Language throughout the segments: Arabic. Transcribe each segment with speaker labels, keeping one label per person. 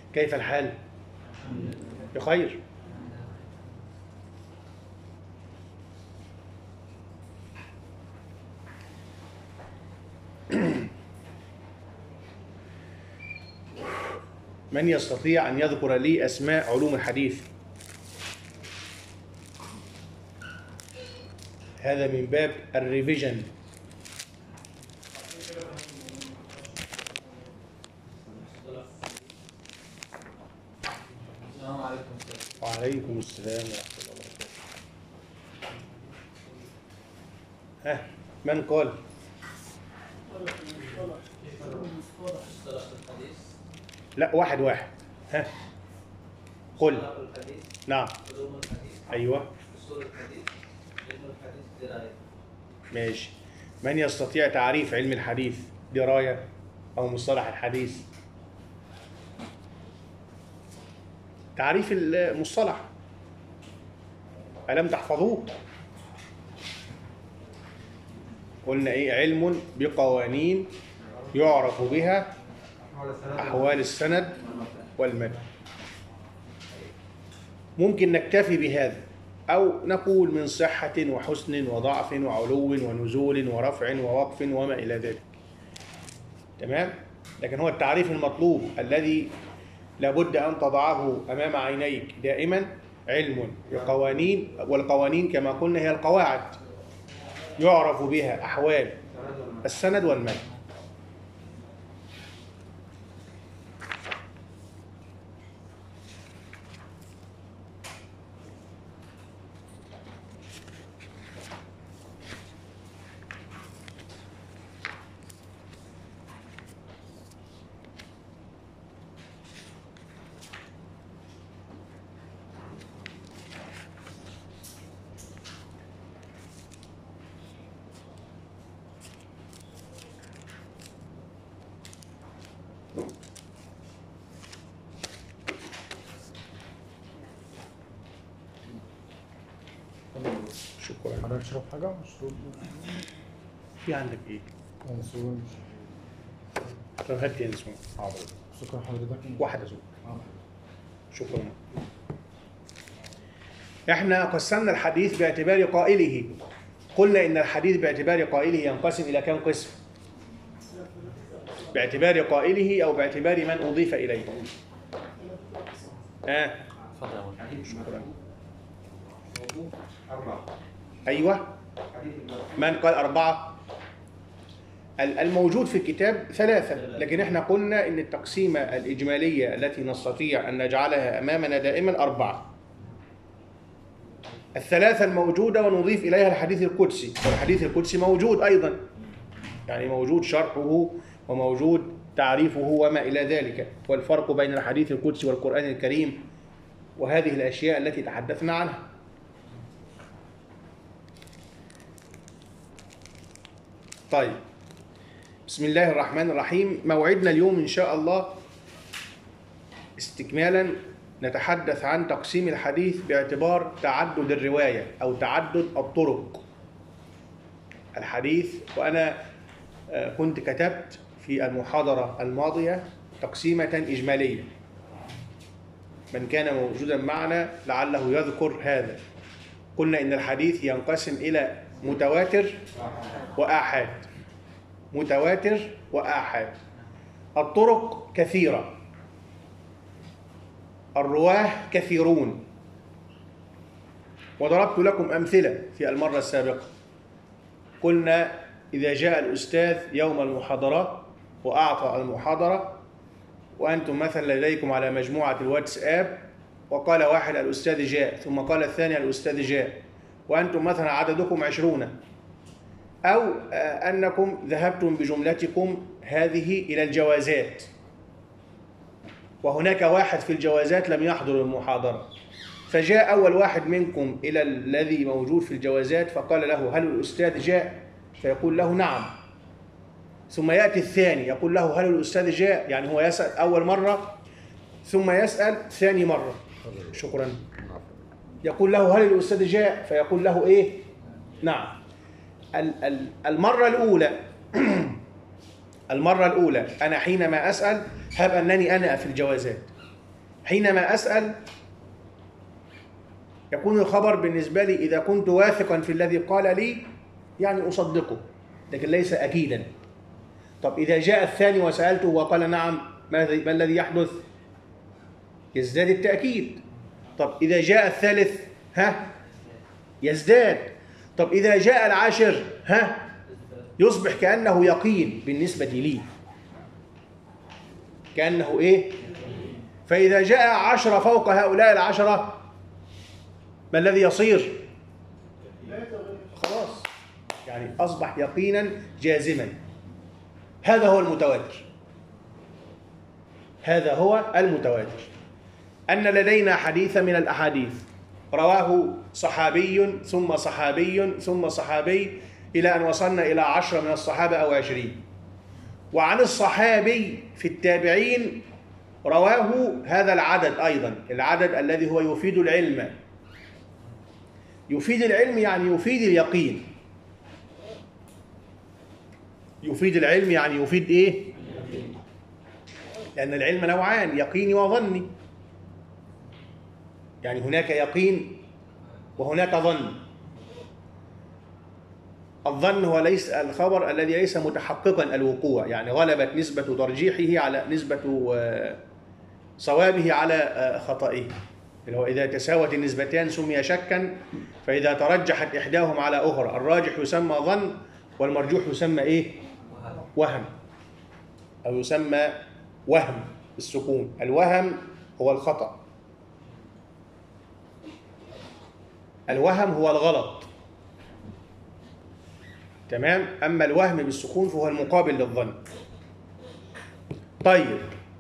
Speaker 1: كيف الحال؟ بخير. من يستطيع أن يذكر لي أسماء علوم الحديث؟ هذا من باب الريفيجن.
Speaker 2: السلام عليكم.
Speaker 1: وعليكم السلام ورحمة الله وبركاته. ها، من قال؟ لا، واحد واحد. ها، قل. نعم. أيوة. ماشي. من يستطيع تعريف علم الحديث؟ دراية أو مصطلح الحديث؟ تعريف المصطلح ألم تحفظوه؟ قلنا إيه؟ علم بقوانين يعرف بها أحوال السند والمتن. ممكن نكتفي بهذا أو نقول من صحة وحسن وضعف وعلو ونزول ورفع ووقف وما إلى ذلك. تمام؟ لكن هو التعريف المطلوب الذي لابد أن تضعه أمام عينيك دائما: علم بقوانين، والقوانين كما قلنا هي القواعد يعرف بها أحوال السند والمتن. شكرا.
Speaker 3: حضرتك تشرب حاجة؟ مشروب؟
Speaker 1: في عندك إيه؟
Speaker 3: ينسون.
Speaker 1: طب هات ينسون.
Speaker 3: حاضر. شكرا حضرتك.
Speaker 1: واحدة زوج. شكرا. احنا قسمنا الحديث باعتبار قائله. قلنا إن الحديث باعتبار قائله ينقسم إلى كم قسم؟ باعتبار قائله أو باعتبار من أضيف إليه؟ شكرا. أيوة. من قال أربعة؟ الموجود في الكتاب ثلاثة، لكن احنا قلنا إن التقسيمة الإجمالية التي نستطيع أن نجعلها أمامنا دائما أربعة. الثلاثة الموجودة ونضيف إليها الحديث القدسي، والحديث القدسي موجود أيضا، يعني موجود شرحه وموجود تعريفه وما إلى ذلك، والفرق بين الحديث القدسي والقرآن الكريم وهذه الأشياء التي تحدثنا عنها. طيب، بسم الله الرحمن الرحيم. موعدنا اليوم إن شاء الله استكمالا نتحدث عن تقسيم الحديث باعتبار تعدد الرواية أو تعدد الطرق. الحديث، وأنا كنت كتبت في المحاضرة الماضية تقسيمة إجمالية، من كان موجودا معنا لعله يذكر هذا. قلنا إن الحديث ينقسم إلى متواتر وآحاد. متواتر وآحاد. الطرق كثيرة، الرواه كثيرون، وضربت لكم أمثلة في المرة السابقة. قلنا إذا جاء الأستاذ يوم المحاضرة وأعطى المحاضرة وأنتم مثلا لديكم على مجموعة الواتساب، وقال واحد الأستاذ جاء، ثم قال الثاني الأستاذ جاء، وأنتم مثلا عددكم 20، أو أنكم ذهبتم بجملتكم هذه إلى الجوازات، وهناك واحد في الجوازات لم يحضر المحاضرة، فجاء أول واحد منكم إلى الذي موجود في الجوازات فقال له هل الأستاذ جاء؟ فيقول له نعم. ثم يأتي الثاني يقول له هل الأستاذ جاء؟ يعني هو يسأل أول مرة ثم يسأل ثاني مرة. شكرا. يقول له هل الأستاذ جاء؟ فيقول له إيه؟ نعم. المرة الأولى أنا حينما أسأل هب أنني أنا في الجوازات، حينما أسأل يكون الخبر بالنسبة لي إذا كنت واثقا في الذي قال لي يعني أصدقه، لكن ليس أكيدا. طب إذا جاء الثاني وسألته وقال نعم، ما الذي يحدث؟ يزداد التأكيد. طب إذا جاء الثالث يزداد. طب إذا جاء العاشر يصبح كأنه يقين بالنسبة لي، كأنه إيه؟ فإذا جاء 10 فوق هؤلاء ال10 ما الذي يصير؟ خلاص، يعني أصبح يقينا جازما. هذا هو المتواتر. هذا هو المتواتر، أن لدينا حديث من الأحاديث رواه صحابي ثم صحابي ثم صحابي إلى أن وصلنا إلى 10 من الصحابة أو 20. وعن الصحابي في التابعين رواه هذا العدد أيضا، العدد الذي هو يفيد العلم. يفيد العلم يعني يفيد اليقين. يفيد العلم يعني يفيد إيه؟ لأن العلم نوعان، يقيني وظني. يعني هناك يقين وهناك ظن. الظن هو ليس الخبر الذي ليس متحققا الوقوع، يعني غلبت نسبة ترجيحه على نسبة صوابه على خطئه، اللي هو إذا تساوت النسبتان سمي شكا، فإذا ترجحت إحداهم على أخرى الراجح يسمى ظن والمرجوح يسمى إيه؟ وهم، أو يسمى وهم بالسكون. الوهم هو الخطأ، الوهم هو الغلط، تمام؟ أما الوهم بالسكون فهو المقابل للظن. طيب،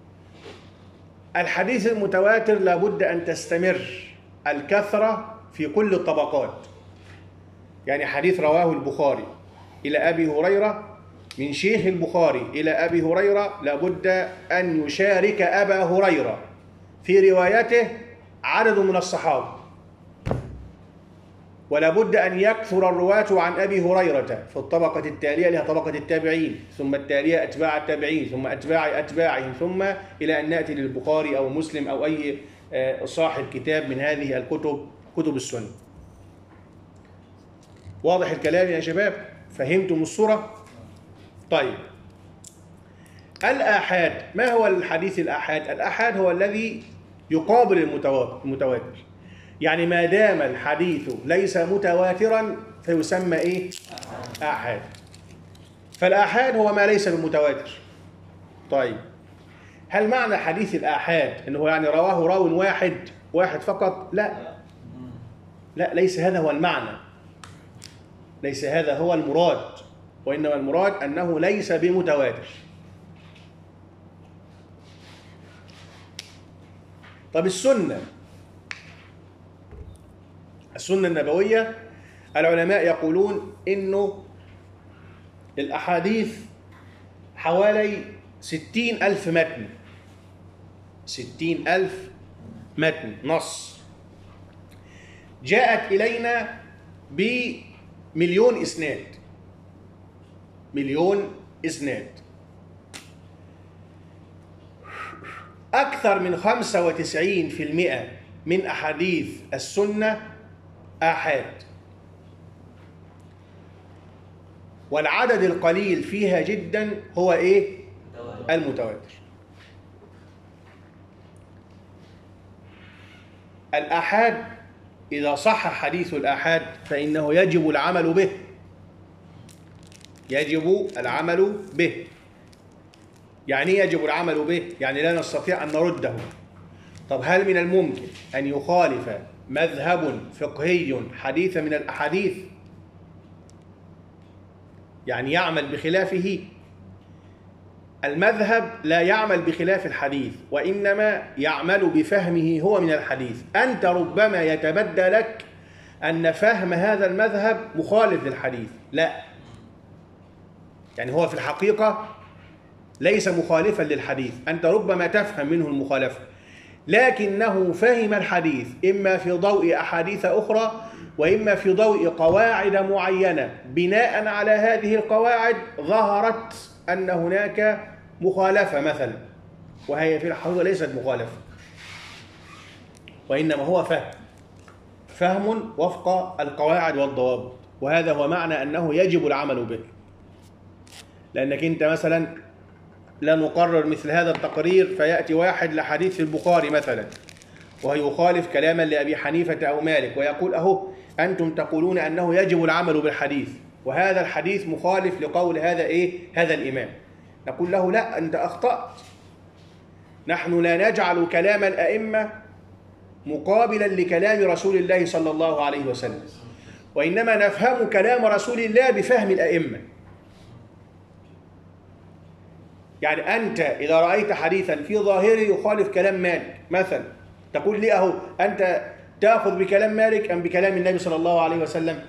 Speaker 1: الحديث المتواتر لابد أن تستمر الكثرة في كل الطبقات. يعني حديث رواه البخاري إلى أبي هريرة من شيخ البخاري إلى أبي هريرة، لابد أن يشارك أبا هريرة في روايته عدد من الصحابة، ولا بد أن يكثر الرواة عن أبي هريرة في الطبقة التالية لها طبقة التابعين، ثم التالية أتباع التابعين، ثم أتباع أتباعهم، ثم إلى أن نأتي للبخاري أو مسلم أو أي صاحب كتاب من هذه الكتب، كتب السنة. واضح الكلام يا شباب؟ فهمتم الصورة؟ طيب، الآحاد، ما هو الحديث الآحاد؟ الآحاد هو الذي يقابل المتواتر. يعني ما دام الحديث ليس متواترا فيسمى إيه؟ آحاد. فالآحاد هو ما ليس بمتواتر. طيب، هل معنى حديث الآحاد أنه يعني رواه راو واحد فقط؟ لا، ليس هذا هو المعنى، ليس هذا هو المراد، وإنما المراد أنه ليس بمتواتر. طب السنة النبوية، العلماء يقولون إنه الأحاديث حوالي 60,000 متن، 60,000 متن نص جاءت إلينا بمليون إسناد، مليون إسناد. أكثر من 95% من أحاديث السنة آحاد، والعدد القليل فيها جدا هو إيه؟ المتواتر. الآحاد إذا صح حديث الآحاد فإنه يجب العمل به، يجب العمل به. يعني يجب العمل به، يعني لا نستطيع أن نرده. طب هل من الممكن أن يخالف مذهب فقهي حديث من الأحاديث؟ يعني يعمل بخلافه؟ المذهب لا يعمل بخلاف الحديث، وإنما يعمل بفهمه هو من الحديث. أنت ربما يتبدى لك أن فهم هذا المذهب مخالف للحديث، لا، يعني هو في الحقيقة ليس مخالفا للحديث، أنت ربما تفهم منه المخالفة، لكنه فهم الحديث إما في ضوء أحاديث أخرى وإما في ضوء قواعد معينة، بناء على هذه القواعد ظهرت أن هناك مخالفة مثلا، وهي في الحقيقة ليست مخالفة. وإنما هو فهم وفق القواعد والضوابط، وهذا هو معنى أنه يجب العمل به. لأنك أنت مثلا لا نقرر مثل هذا التقرير فيأتي واحد لحديث في البخاري مثلا ويخالف كلاما لأبي حنيفة أو مالك ويقول أهو أنتم تقولون أنه يجب العمل بالحديث، وهذا الحديث مخالف لقول هذا الإمام. نقول له لا، أنت أخطأت. نحن لا نجعل كلام الأئمة مقابلا لكلام رسول الله صلى الله عليه وسلم، وإنما نفهم كلام رسول الله بفهم الأئمة. يعني أنت إذا رأيت حديثا في ظاهره يخالف كلام مالك مثلا، تقول لي أهو أنت تأخذ بكلام مالك أم بكلام النبي صلى الله عليه وسلم؟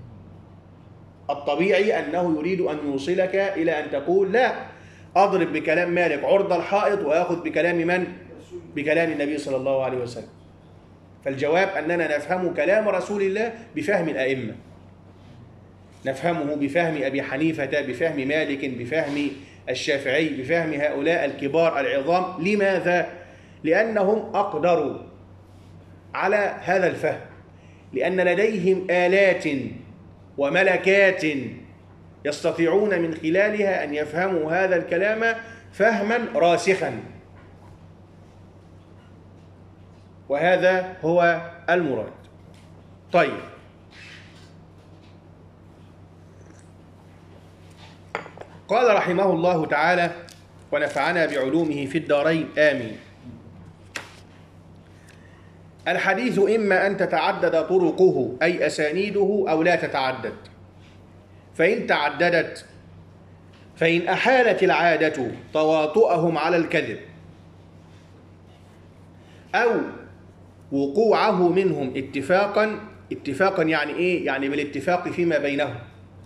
Speaker 1: الطبيعي أنه يريد أن يوصلك إلى أن تقول لا، أضرب بكلام مالك عرض الحائط وأخذ بكلام من؟ بكلام النبي صلى الله عليه وسلم. فالجواب أننا نفهم كلام رسول الله بفهم الأئمة، نفهمه بفهم أبي حنيفة، بفهم مالك، بفهم الشافعي، بفهم هؤلاء الكبار العظام. لماذا؟ لأنهم أقدروا على هذا الفهم، لأن لديهم آلات وملكات يستطيعون من خلالها أن يفهموا هذا الكلام فهما راسخا، وهذا هو المراد. طيب، قال رحمه الله تعالى ونفعنا بعلومه في الدارين آمين: الحديث إما أن تتعدد طرقه أي أسانيده أو لا تتعدد، فإن تعددت فإن أحالت العادة تواطؤهم على الكذب أو وقوعه منهم اتفاقا يعني إيه؟ يعني بالاتفاق فيما بينهم،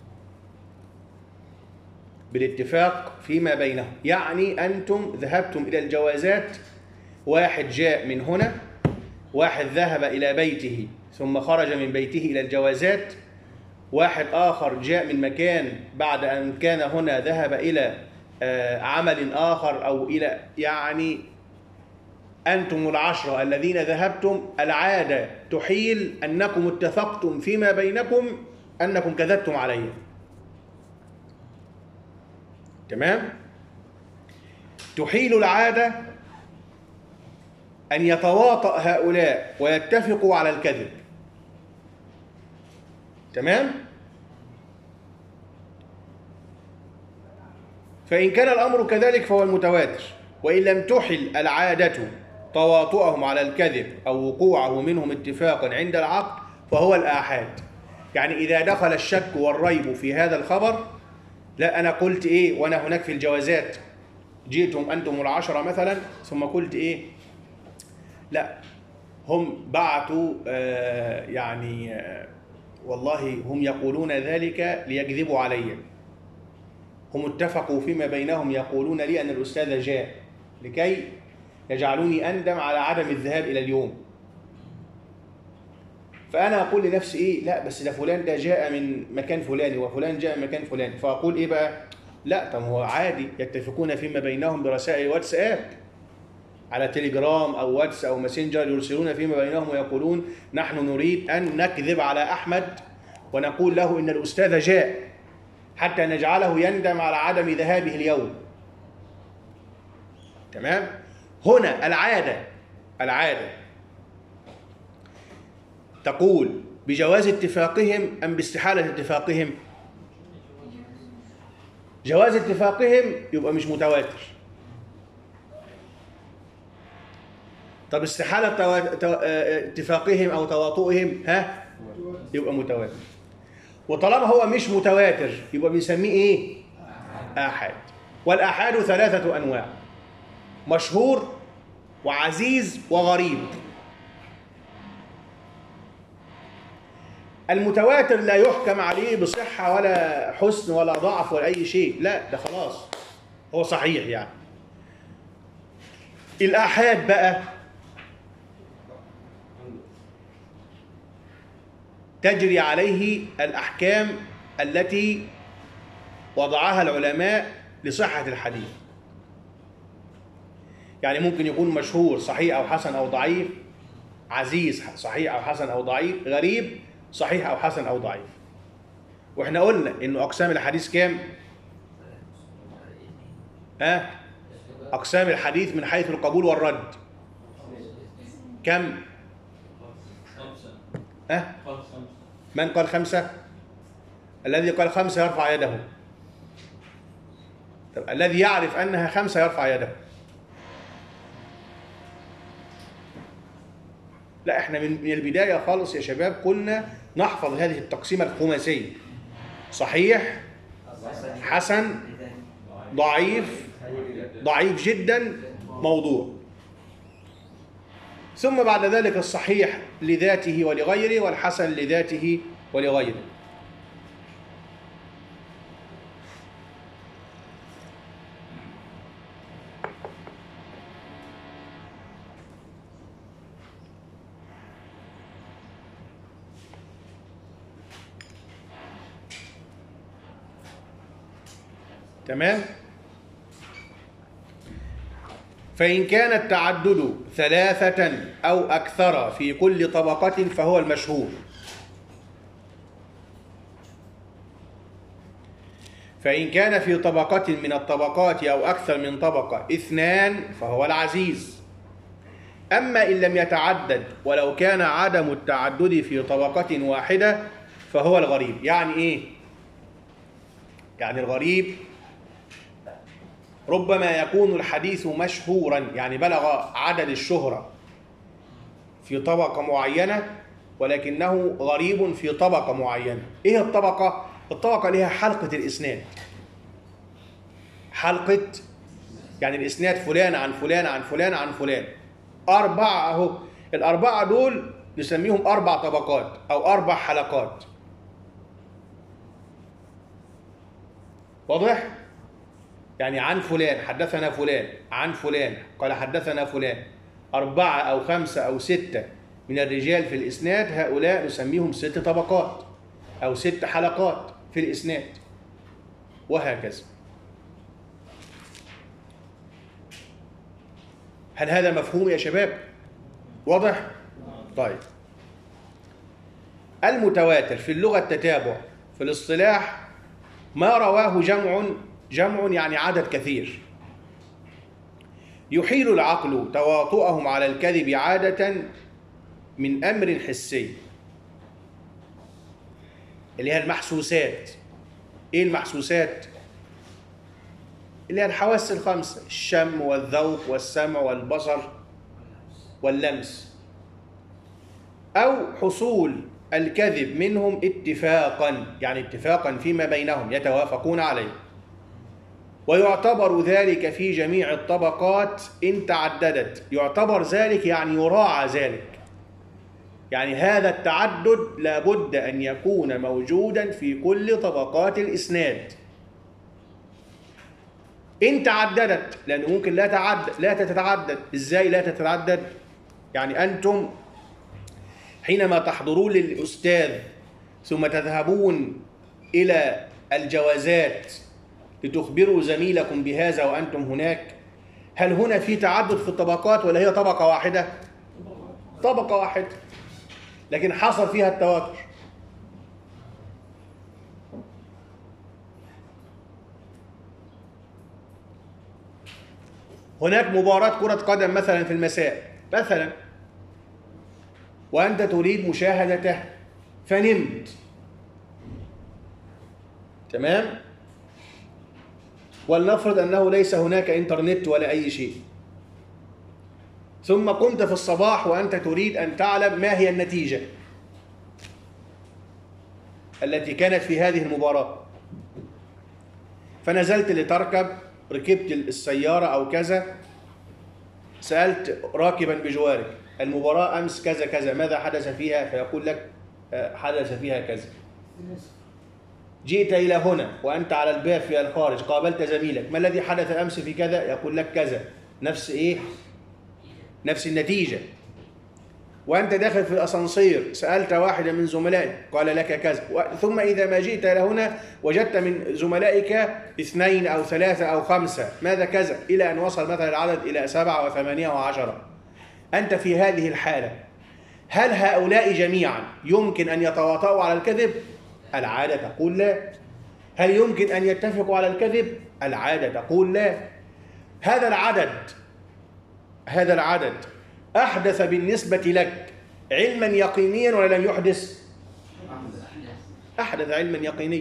Speaker 1: بالاتفاق فيما بينهم. يعني أنتم ذهبتم إلى الجوازات، واحد جاء من هنا، واحد ذهب إلى بيته ثم خرج من بيته إلى الجوازات، واحد آخر جاء من مكان بعد أن كان هنا ذهب إلى عمل آخر أو إلى، يعني أنتم العشرة الذين ذهبتم، العادة تحيل أنكم اتفقتم فيما بينكم أنكم كذبتم عليه. تمام؟ تحيل العادة أن يتواطأ هؤلاء ويتفقوا على الكذب. تمام؟ فإن كان الأمر كذلك فهو المتواتر، وإن لم تحل العادة تواطؤهم على الكذب أو وقوعه منهم اتفاقا عند العقد فهو الآحاد. يعني إذا دخل الشك والريب في هذا الخبر، لا أنا قلت إيه وأنا هناك في الجوازات، جئتم أنتم العشرة مثلا ثم قلت إيه، لا هم بعثوا والله هم يقولون ذلك ليكذبوا علي، هم اتفقوا فيما بينهم يقولون لي أن الأستاذ جاء لكي يجعلوني أندم على عدم الذهاب إلى اليوم. فأنا أقول لنفسي إيه، لا بس ده فلان ده جاء من مكان فلاني وفلان جاء من مكان فلاني، فأقول إيه بقى، لا طب هو عادي يتفقون فيما بينهم برسائل واتساب على تليجرام أو واتس أو ماسنجر، يرسلون فيما بينهم ويقولون نحن نريد أن نكذب على أحمد ونقول له إن الأستاذ جاء حتى نجعله يندم على عدم ذهابه اليوم. تمام؟ هنا العادة تقول بجواز اتفاقهم أم باستحالة اتفاقهم؟ جواز اتفاقهم يبقى مش متواتر. طب استحالة اتفاقهم أو تواطؤهم يبقى متواتر. وطالما هو مش متواتر يبقى بنسميه إيه؟ آحاد. والآحاد 3 أنواع: مشهور وعزيز وغريب. المتواتر لا يحكم عليه بصحة ولا حسن ولا ضعف ولا أي شيء، لا ده خلاص هو صحيح يعني. الآحاد بقى تجري عليه الأحكام التي وضعها العلماء لصحة الحديث. يعني ممكن يكون مشهور صحيح أو حسن أو ضعيف، عزيز صحيح أو حسن أو ضعيف، غريب صحيح أو حسن أو ضعيف. وإحنا قلنا إنه أقسام الحديث كام؟ أقسام الحديث من حيث القبول والرد كم؟ من قال 5؟ الذي قال 5 يرفع يده. طب الذي يعرف أنها 5 يرفع يده. لا، احنا من البداية خالص يا شباب قلنا نحفظ هذه التقسيمة الخماسية: صحيح، حسن، ضعيف، ضعيف جدا، موضوع. ثم بعد ذلك الصحيح لذاته ولغيره، والحسن لذاته ولغيره. تمام؟ فإن كان التعدد 3 أو أكثر في كل طبقة فهو المشهور. فإن كان في طبقة من الطبقات أو أكثر من طبقة 2 فهو العزيز. أما إن لم يتعدد ولو كان عدم التعدد في طبقة واحدة فهو الغريب. يعني إيه؟ يعني الغريب ربما يكون الحديث مشهورا، يعني بلغ عدد الشهرة في طبقة معينة، ولكنه غريب في طبقة معينة. إيه الطبقة؟ الطبقة لها حلقة الإسناد. حلقة يعني الإسناد فلان عن فلان عن فلان عن فلان. 4 أهو، ال4 دول نسميهم 4 طبقات أو 4 حلقات. واضح؟ يعني عن فلان حدثنا فلان، عن فلان قال حدثنا فلان. 4 أو 5 أو 6 من الرجال في الإسناد، هؤلاء نسميهم 6 طبقات أو 6 حلقات في الإسناد، وهكذا. هل هذا مفهوم يا شباب؟ واضح؟ طيب، المتواتر في اللغة التتابع، في الاصطلاح ما رواه جمع يعني عدد كثير، يحيل العقل تواطؤهم على الكذب عادة من أمر حسي، اللي هي المحسوسات. إيه المحسوسات؟ اللي هي الحواس ال5: الشم والذوق والسمع والبصر واللمس. أو حصول الكذب منهم اتفاقا، يعني اتفاقا فيما بينهم يتوافقون عليه. ويعتبر ذلك في جميع الطبقات إن تعددت. يعتبر ذلك يعني يراعى ذلك، يعني هذا التعدد لابد أن يكون موجودا في كل طبقات الإسناد. إن تعددت، لأنه ممكن لا تتعدد. إزاي لا تتعدد؟ يعني أنتم حينما تحضرون للأستاذ ثم تذهبون إلى الجوازات لتخبروا زميلكم بهذا وأنتم هناك، هل هنا في تعدد في الطبقات ولا هي طبقة واحدة؟ طبقة واحدة، لكن حصل فيها التواتر. هناك مباراة كرة قدم مثلا في المساء مثلا، وأنت تريد مشاهدته فنمت، تمام؟ ولنفرض أنه ليس هناك إنترنت ولا أي شيء، ثم قمت في الصباح وأنت تريد أن تعلم ما هي النتيجة التي كانت في هذه المباراة، فنزلت لتركب، ركبت السيارة أو كذا، سألت راكبا بجوارك: المباراة أمس كذا كذا، ماذا حدث فيها؟ فيقول لك حدث فيها كذا. جئت إلى هنا وأنت على الباب في الخارج، قابلت زميلك: ما الذي حدث أمس في كذا؟ يقول لك كذا. نفس إيه؟ نفس النتيجة. وأنت داخل في الأسانسير سألت واحدا من زملائك قال لك كذا. ثم إذا ما جئت إلى هنا وجدت من زملائك 2 أو 3 أو 5 ماذا كذا، إلى أن وصل مثلا العدد إلى 7 و8 و10. أنت في هذه الحالة هل هؤلاء جميعا يمكن أن يتواطؤوا على الكذب؟ العادة تقول لا. هل يمكن أن يتفقوا على الكذب؟ العادة تقول لا. هذا العدد أحدث بالنسبة لك علما يقينيا ولا لم يحدث؟ أحدث علما يقينيا.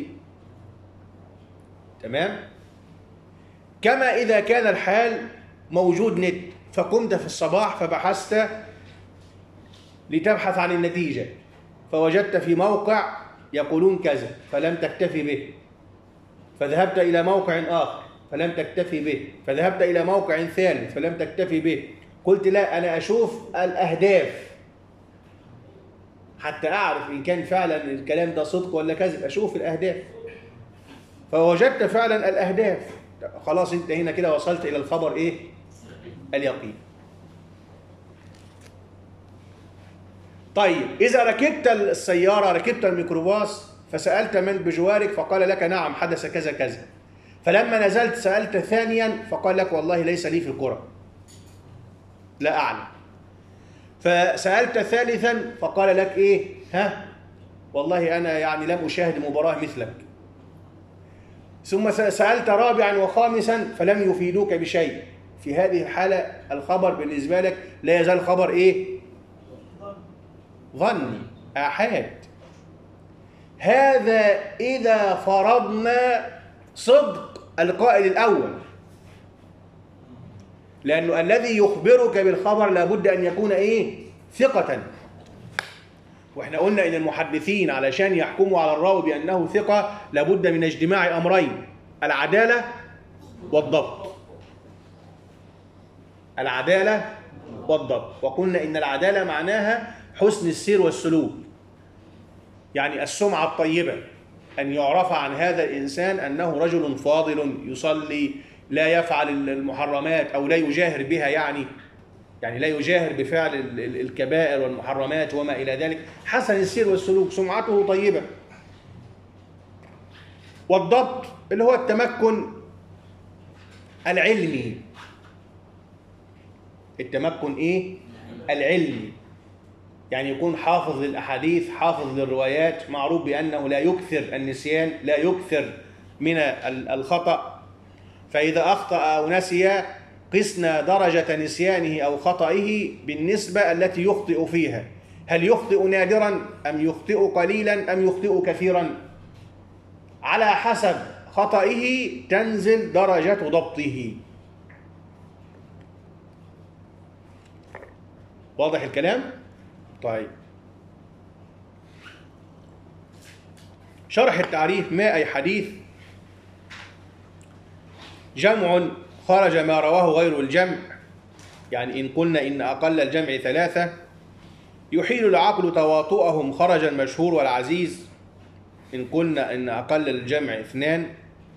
Speaker 1: تمام؟ كما إذا كان الحال موجود نت، فقمت في الصباح فبحثت لتبحث عن النتيجة، فوجدت في موقع يقولون كذا فلم تكتفي به، فذهبت إلى موقع آخر فلم تكتفي به، فذهبت إلى موقع ثالث فلم تكتفي به، قلت لا أنا أشوف الأهداف حتى أعرف إن كان فعلا الكلام ده صدق ولا كذب، أشوف الأهداف، فوجدت فعلا الأهداف، خلاص أنت هنا كده وصلت إلى الخبر إيه؟ اليقين. طيب إذا ركبت السيارة، ركبت الميكروباص، فسألت من بجوارك فقال لك نعم حدث كذا كذا، فلما نزلت سألت ثانيا فقال لك والله ليس لي في القرى، لا أعلم، فسألت ثالثا فقال لك إيه؟ والله أنا يعني لم أشاهد مباراة مثلك، ثم سألت رابعا وخامسا فلم يفيدوك بشيء. في هذه الحالة الخبر بالنسبة لك لا يزال خبر إيه؟ ظني، آحاد. هذا إذا فرضنا صدق القائل الأول، لأنه الذي يخبرك بالخبر لابد أن يكون إيه؟ ثقة. وإحنا قلنا إن المحدثين علشان يحكموا على الراوي بأنه ثقة لابد من اجتماع أمرين: العدالة والضبط. العدالة والضبط. وقلنا إن العدالة معناها حسن السير والسلوك، يعني السمعة الطيبة، أن يعرف عن هذا الإنسان أنه رجل فاضل يصلي، لا يفعل المحرمات أو لا يجاهر بها، يعني لا يجاهر بفعل الكبائر والمحرمات وما إلى ذلك، حسن السير والسلوك، سمعته طيبة. والضبط اللي هو التمكن العلمي. التمكن إيه؟ العلمي، يعني يكون حافظ للأحاديث، حافظ للروايات، معروف بأنه لا يكثر النسيان، لا يكثر من الخطأ، فإذا أخطأ أو نسي قسنا درجة نسيانه أو خطئه بالنسبة التي يخطئ فيها، هل يخطئ نادرا أم يخطئ قليلا أم يخطئ كثيرا؟ على حسب خطئه تنزل درجة ضبطه. واضح الكلام؟ طيب، شرح التعريف. ما أي حديث؟ جمع خرج ما رواه غير الجمع، يعني إن قلنا إن أقل الجمع 3 يحيل العقل تواطؤهم خرج المشهور والعزيز، إن قلنا إن أقل الجمع 2.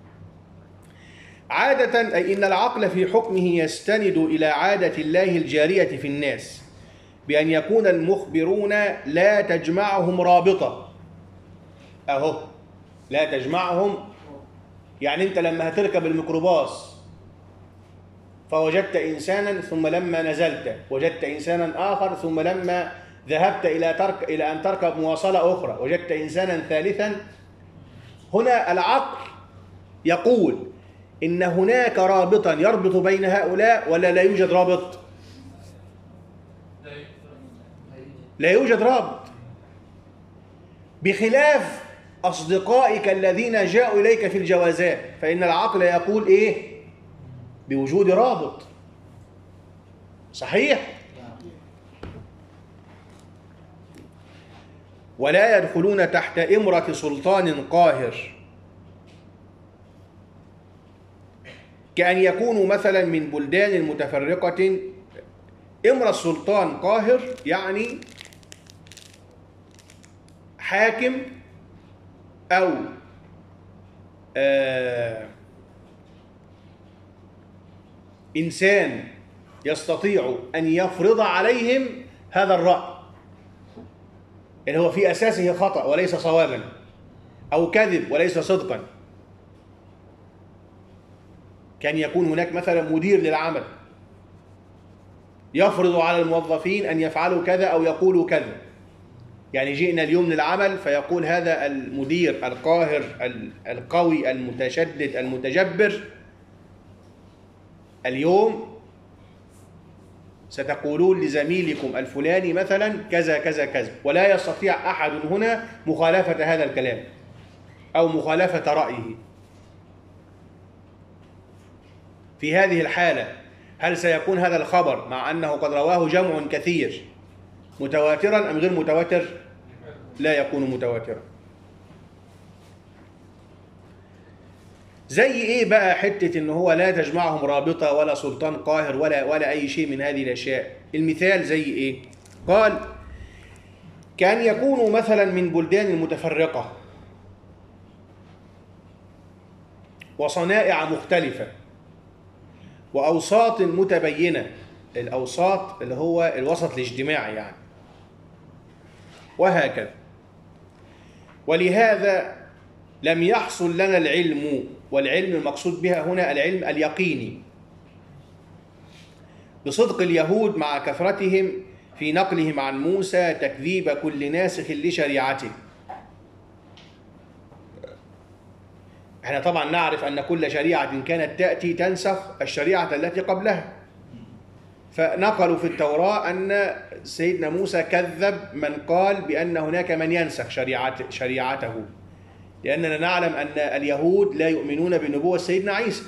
Speaker 1: عادة أي إن العقل في حكمه يستند إلى عادة الله الجارية في الناس بأن يكون المخبرون لا تجمعهم رابطة. أهو لا تجمعهم، يعني أنت لما هتركب الميكروباص فوجدت إنسانا، ثم لما نزلت وجدت إنسانا آخر، ثم لما ذهبت إلى أن تركب مواصلة أخرى وجدت إنسانا ثالثا. هنا العقل يقول إن هناك رابطا يربط بين هؤلاء ولا لا يوجد رابط؟ لا يوجد رابط، بخلاف أصدقائك الذين جاءوا إليك في الجوازات، فإن العقل يقول إيه؟ بوجود رابط. صحيح؟ ولا يدخلون تحت إمرة سلطان قاهر، كأن يكونوا مثلا من بلدان متفرقة. إمرة السلطان قاهر يعني حاكم أو إنسان يستطيع أن يفرض عليهم هذا الرأي اللي هو في أساسه خطأ وليس صوابا، أو كذب وليس صدقا. كان يكون هناك مثلا مدير للعمل يفرض على الموظفين أن يفعلوا كذا أو يقولوا كذا. يعني جئنا اليوم للعمل فيقول هذا المدير القاهر القوي المتشدد المتجبر: اليوم ستقولون لزميلكم الفلاني مثلا كذا كذا كذا، ولا يستطيع أحد هنا مخالفة هذا الكلام أو مخالفة رأيه. في هذه الحالة هل سيكون هذا الخبر مع أنه قد رواه جمع كثير متواترا أم غير متواتر؟ لا يكون متواترا. زي ايه بقى حتة ان هو لا تجمعهم رابطة ولا سلطان قاهر ولا اي شيء من هذه الاشياء؟ المثال زي ايه؟ قال: كان يكونوا مثلا من بلدان متفرقة وصنائع مختلفة وأوساط متبينة. الأوساط اللي هو الوسط الاجتماعي يعني، وهكذا. ولهذا لم يحصل لنا العلم، والعلم المقصود بها هنا العلم اليقيني، بصدق اليهود مع كثرتهم في نقلهم عن موسى تكذيب كل ناسخ لشريعته. احنا طبعا نعرف أن كل شريعة كانت تأتي تنسخ الشريعة التي قبلها، فنقلوا في التوراة أن سيدنا موسى كذب من قال بأن هناك من ينسخ شريعته، لأننا نعلم أن اليهود لا يؤمنون بنبوة سيدنا عيسى.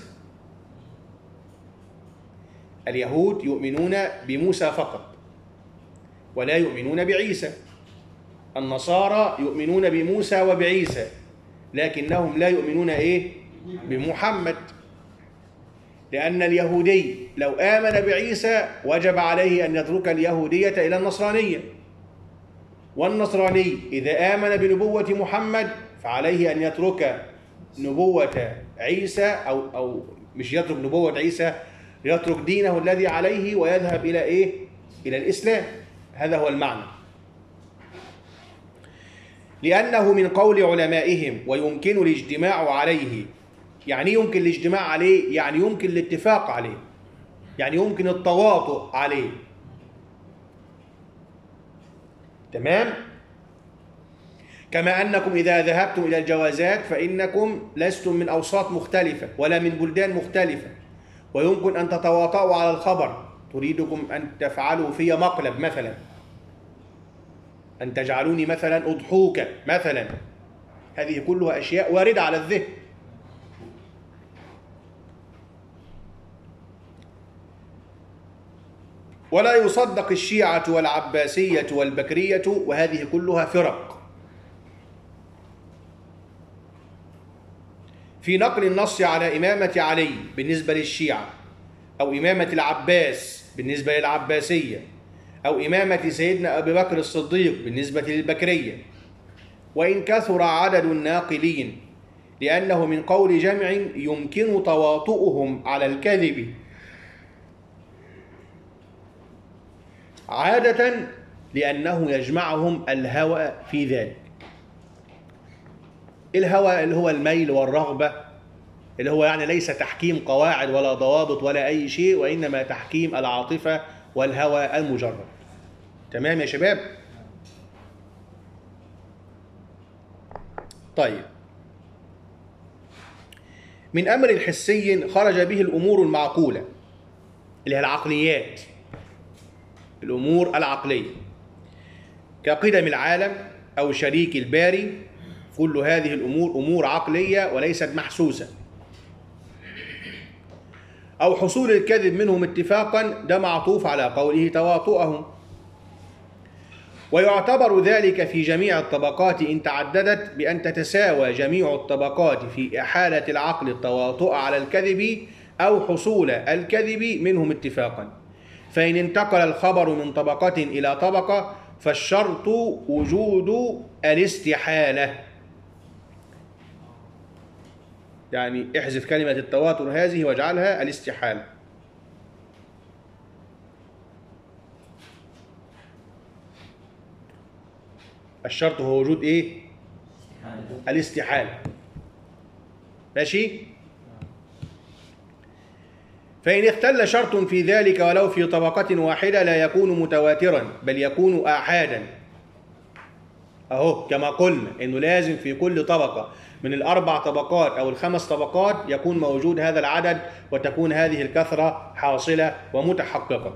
Speaker 1: اليهود يؤمنون بموسى فقط ولا يؤمنون بعيسى. النصارى يؤمنون بموسى وبعيسى لكنهم لا يؤمنون بمحمد، لأن اليهودي لو آمن بعيسى وجب عليه أن يترك اليهودية إلى النصرانية، والنصراني إذا آمن بنبوة محمد فعليه أن يترك نبوة عيسى أو مش يترك نبوة عيسى، يترك دينه الذي عليه ويذهب إلى إلى الإسلام. هذا هو المعنى. لأنه من قول علمائهم ويمكن الاجتماع عليه. يعني يمكن الاجتماع عليه، يعني يمكن الاتفاق عليه، يعني يمكن التواطؤ عليه. تمام؟ كما أنكم إذا ذهبتم إلى الجوازات فإنكم لستم من أوساط مختلفة ولا من بلدان مختلفة، ويمكن أن تتواطؤوا على الخبر. تريدكم أن تفعلوا في مقلب مثلا، أن تجعلوني مثلا أضحوكا مثلا. هذه كلها أشياء واردة على الذهن. ولا يصدق الشيعة والعباسية والبكرية، وهذه كلها فرق، في نقل النص على إمامة علي بالنسبة للشيعة، أو إمامة العباس بالنسبة للعباسية، أو إمامة سيدنا أبي بكر الصديق بالنسبة للبكرية، وإن كثر عدد الناقلين، لأنه من قول جمع يمكن تواطؤهم على الكذب عادة، لأنه يجمعهم الهوى في ذلك. الهوى اللي هو الميل والرغبة، اللي هو يعني ليس تحكيم قواعد ولا ضوابط ولا أي شيء، وإنما تحكيم العاطفة والهوى المجرد. تمام يا شباب؟ طيب، من أمر حسي خرج به الأمور المعقولة اللي هي العقليات، الأمور العقلية كقدم العالم أو شريك الباري. كل هذه الأمور أمور عقلية وليست محسوسة. أو حصول الكذب منهم اتفاقا، ده معطوف على قوله تواطؤهم. ويعتبر ذلك في جميع الطبقات إن تعددت، بأن تتساوى جميع الطبقات في إحالة العقل التواطؤ على الكذب أو حصول الكذب منهم اتفاقا. فإن انتقل الخبر من طبقة إلى طبقة فالشرط وجود الاستحالة. يعني احذف كلمة التواتر هذه واجعلها الاستحالة. الشرط هو وجود الاستحالة. ماشي؟ فإن اختل شرط في ذلك ولو في طبقة واحدة لا يكون متواترا بل يكون آحادا. أهو كما قلنا إنه لازم في كل طبقة من الأربع طبقات أو الخمس طبقات يكون موجود هذا العدد وتكون هذه الكثرة حاصلة ومتحققة.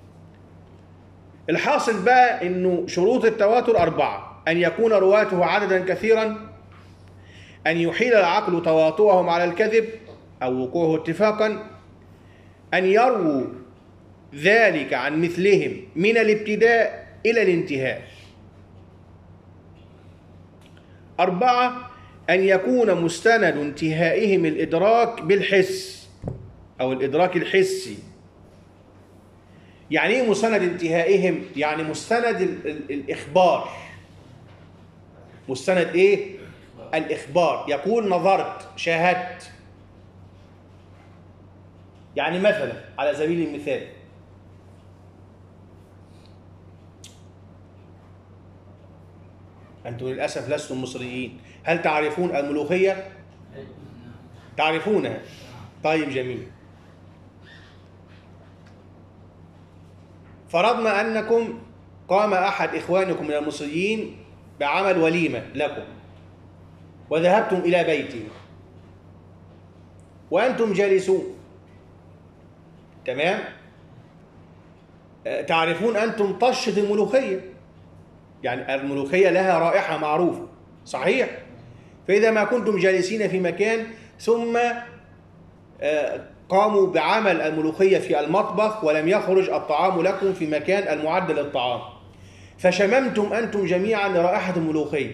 Speaker 1: الحاصل بقى إنه شروط التواتر 4: أن يكون رواته عددا كثيرا، أن يحيل العقل تواطؤهم على الكذب أو وقوعه اتفاقا، أن يرووا ذلك عن مثلهم من الابتداء إلى الانتهاء. 4: أن يكون مستند انتهائهم الإدراك بالحس أو الإدراك الحسي. يعني إيه مستند انتهائهم؟ يعني مستند الإخبار. مستند إيه؟ الإخبار. يقول نظرت، شاهدت. يعني مثلا على سبيل المثال أنتم للأسف لستم مصريين، هل تعرفون الملوخية؟ تعرفونها؟ طيب جميل. فرضنا أنكم قام أحد إخوانكم من المصريين بعمل وليمة لكم وذهبتم إلى بيته وأنتم جالسون، تمام؟ تعرفون أنتم طشة الملوخية، يعني الملوخية لها رائحة معروفة، صحيح؟ فإذا ما كنتم جالسين في مكان ثم قاموا بعمل الملوخية في المطبخ ولم يخرج الطعام لكم في مكان المعد للطعام، فشممتم أنتم جميعا رائحة الملوخية،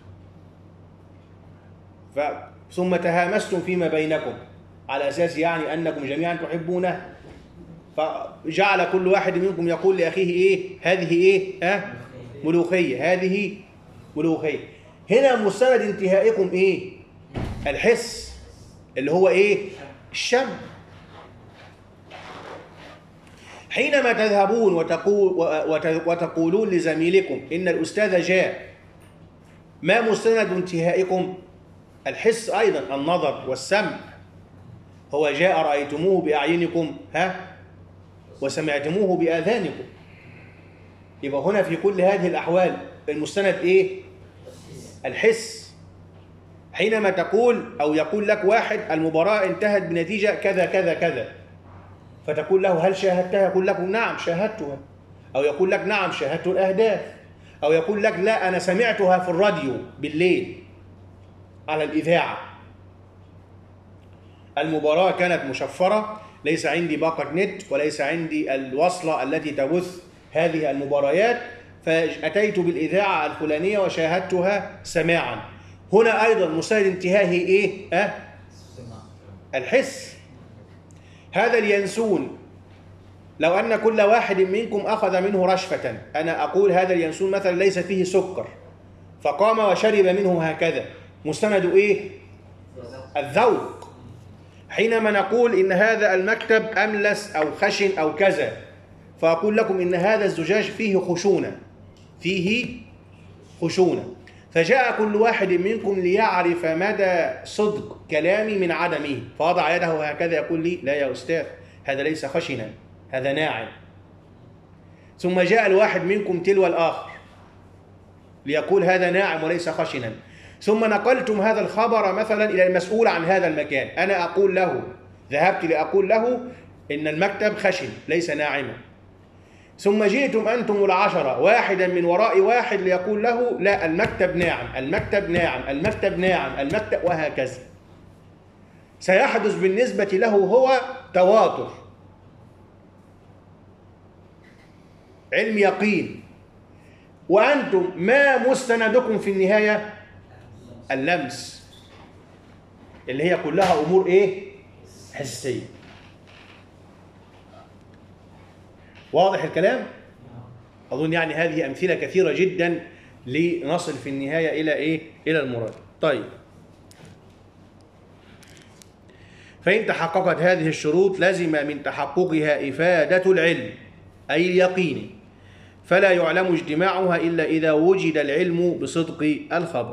Speaker 1: ثم تهامستم فيما بينكم على أساس يعني أنكم جميعا تحبونه، فجعل كل واحد منكم يقول لأخيه إيه؟ هذه إيه؟ ملوخية، هذه ملوخية. هنا مستند انتهائكم إيه؟ الحس، اللي هو إيه؟ الشم. حينما تذهبون وتقولون لزميلكم إن الأستاذ جاء، ما مستند انتهائكم؟ الحس أيضا، النظر والسمع. هو جاء رأيتموه بأعينكم وسمعتموه بآذانكم. يبقى هنا في كل هذه الأحوال المستند إيه؟ الحس. حينما تقول أو يقول لك واحد المباراة انتهت بنتيجة كذا كذا كذا، فتقول له هل شاهدتها؟ يقول لك نعم شاهدتها، أو يقول لك نعم شاهدت الأهداف، أو يقول لك لا أنا سمعتها في الراديو بالليل على الإذاعة. المباراة كانت مشفرة، ليس عندي باقة نت وليس عندي الوصلة التي تبث هذه المباريات، فأتيت بالإذاعة الفلانية وشاهدتها سماعا. هنا أيضا مستند انتهائه إيه؟ الحس. هذا اليانسون لو أن كل واحد منكم أخذ منه رشفة، أنا أقول هذا اليانسون مثلا ليس فيه سكر، فقام وشرب منه هكذا، مستند إيه؟ الذوق. حينما نقول إن هذا المكتب أملس أو خشن أو كذا، فأقول لكم إن هذا الزجاج فيه خشونة، فيه خشونة، فجاء كل واحد منكم ليعرف مدى صدق كلامي من عدمه، فوضع يده هكذا يقول لي لا يا أستاذ هذا ليس خشنا، هذا ناعم. ثم جاء الواحد منكم تلو الآخر ليقول هذا ناعم وليس خشنا، ثم نقلتم هذا الخبر مثلا إلى المسؤول عن هذا المكان، أنا أقول له، ذهبت لأقول له إن المكتب خشن ليس ناعما، ثم جئتم أنتم العشرة واحدا من وراء واحد ليقول له لا المكتب ناعم، المكتب ناعم، المكتب ناعم، المكتب، وهكذا. سيحدث بالنسبة له هو تواتر، علم يقين، وأنتم ما مستندكم في النهاية؟ اللمس، اللي هي كلها أمور إيه؟ حسية. واضح الكلام؟ أظن يعني هذه أمثلة كثيرة جدا لنصل في النهاية إلى إيه؟ إلى المراد. طيب، فإن تحققت هذه الشروط لزم من تحققها إفادة العلم أي اليقين، فلا يعلم اجتماعها إلا إذا وجد العلم بصدق الخبر.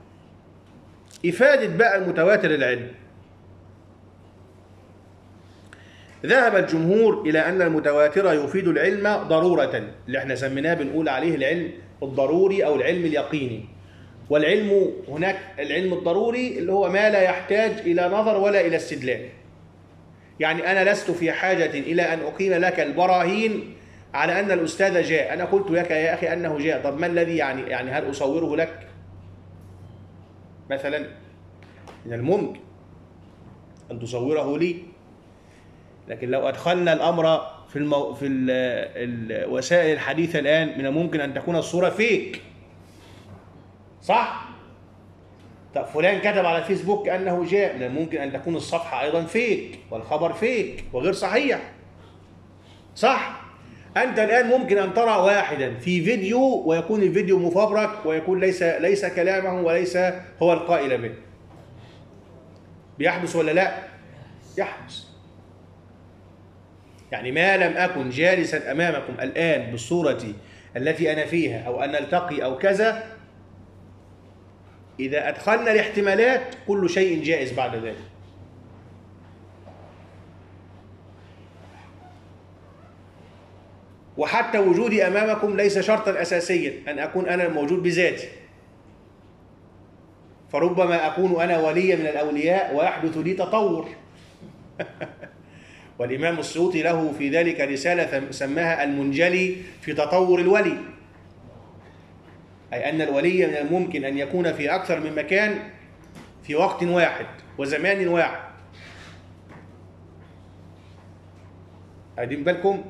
Speaker 1: إفادة بقى المتواتر العلم. ذهب الجمهور إلى أن المتواتر يفيد العلم ضرورة، اللي احنا سميناه بنقول عليه العلم الضروري أو العلم اليقيني. والعلم هناك العلم الضروري اللي هو ما لا يحتاج إلى نظر ولا إلى استدلال. يعني أنا لست في حاجة إلى أن أقيم لك البراهين على أن الأستاذ جاء. أنا قلت لك يا أخي أنه جاء، طب ما الذي يعني هل أصوره لك مثلا؟ من الممكن أن تصوره لي، لكن لو أدخلنا الأمر في الوسائل الحديثة الآن من الممكن أن تكون الصورة فيك، صح؟ طب فلان كتب على الفيسبوك أنه جاء، من الممكن أن تكون الصفحة أيضا فيك والخبر فيك وغير صحيح، صح؟ أنت الآن ممكن أن ترى واحدا في فيديو ويكون الفيديو مفبرك ويكون ليس كلامه وليس هو القائل به. بيحدث ولا لا؟ يحدث. يعني ما لم أكن جالسا أمامكم الآن بالصورة التي أنا فيها أو أن نلتقي أو كذا، إذا أدخلنا الاحتمالات كل شيء جائز بعد ذلك. وحتى وجودي أمامكم ليس شرطا أساسيا أن أكون أنا موجود بذاتي، فربما أكون أنا وليا من الأولياء ويحدث لي تطور. والإمام السيوطي له في ذلك رسالة سماها المنجلي في تطور الولي، أي أن الولي من الممكن أن يكون في أكثر من مكان في وقت واحد وزمان واحد. واخدين بالكم؟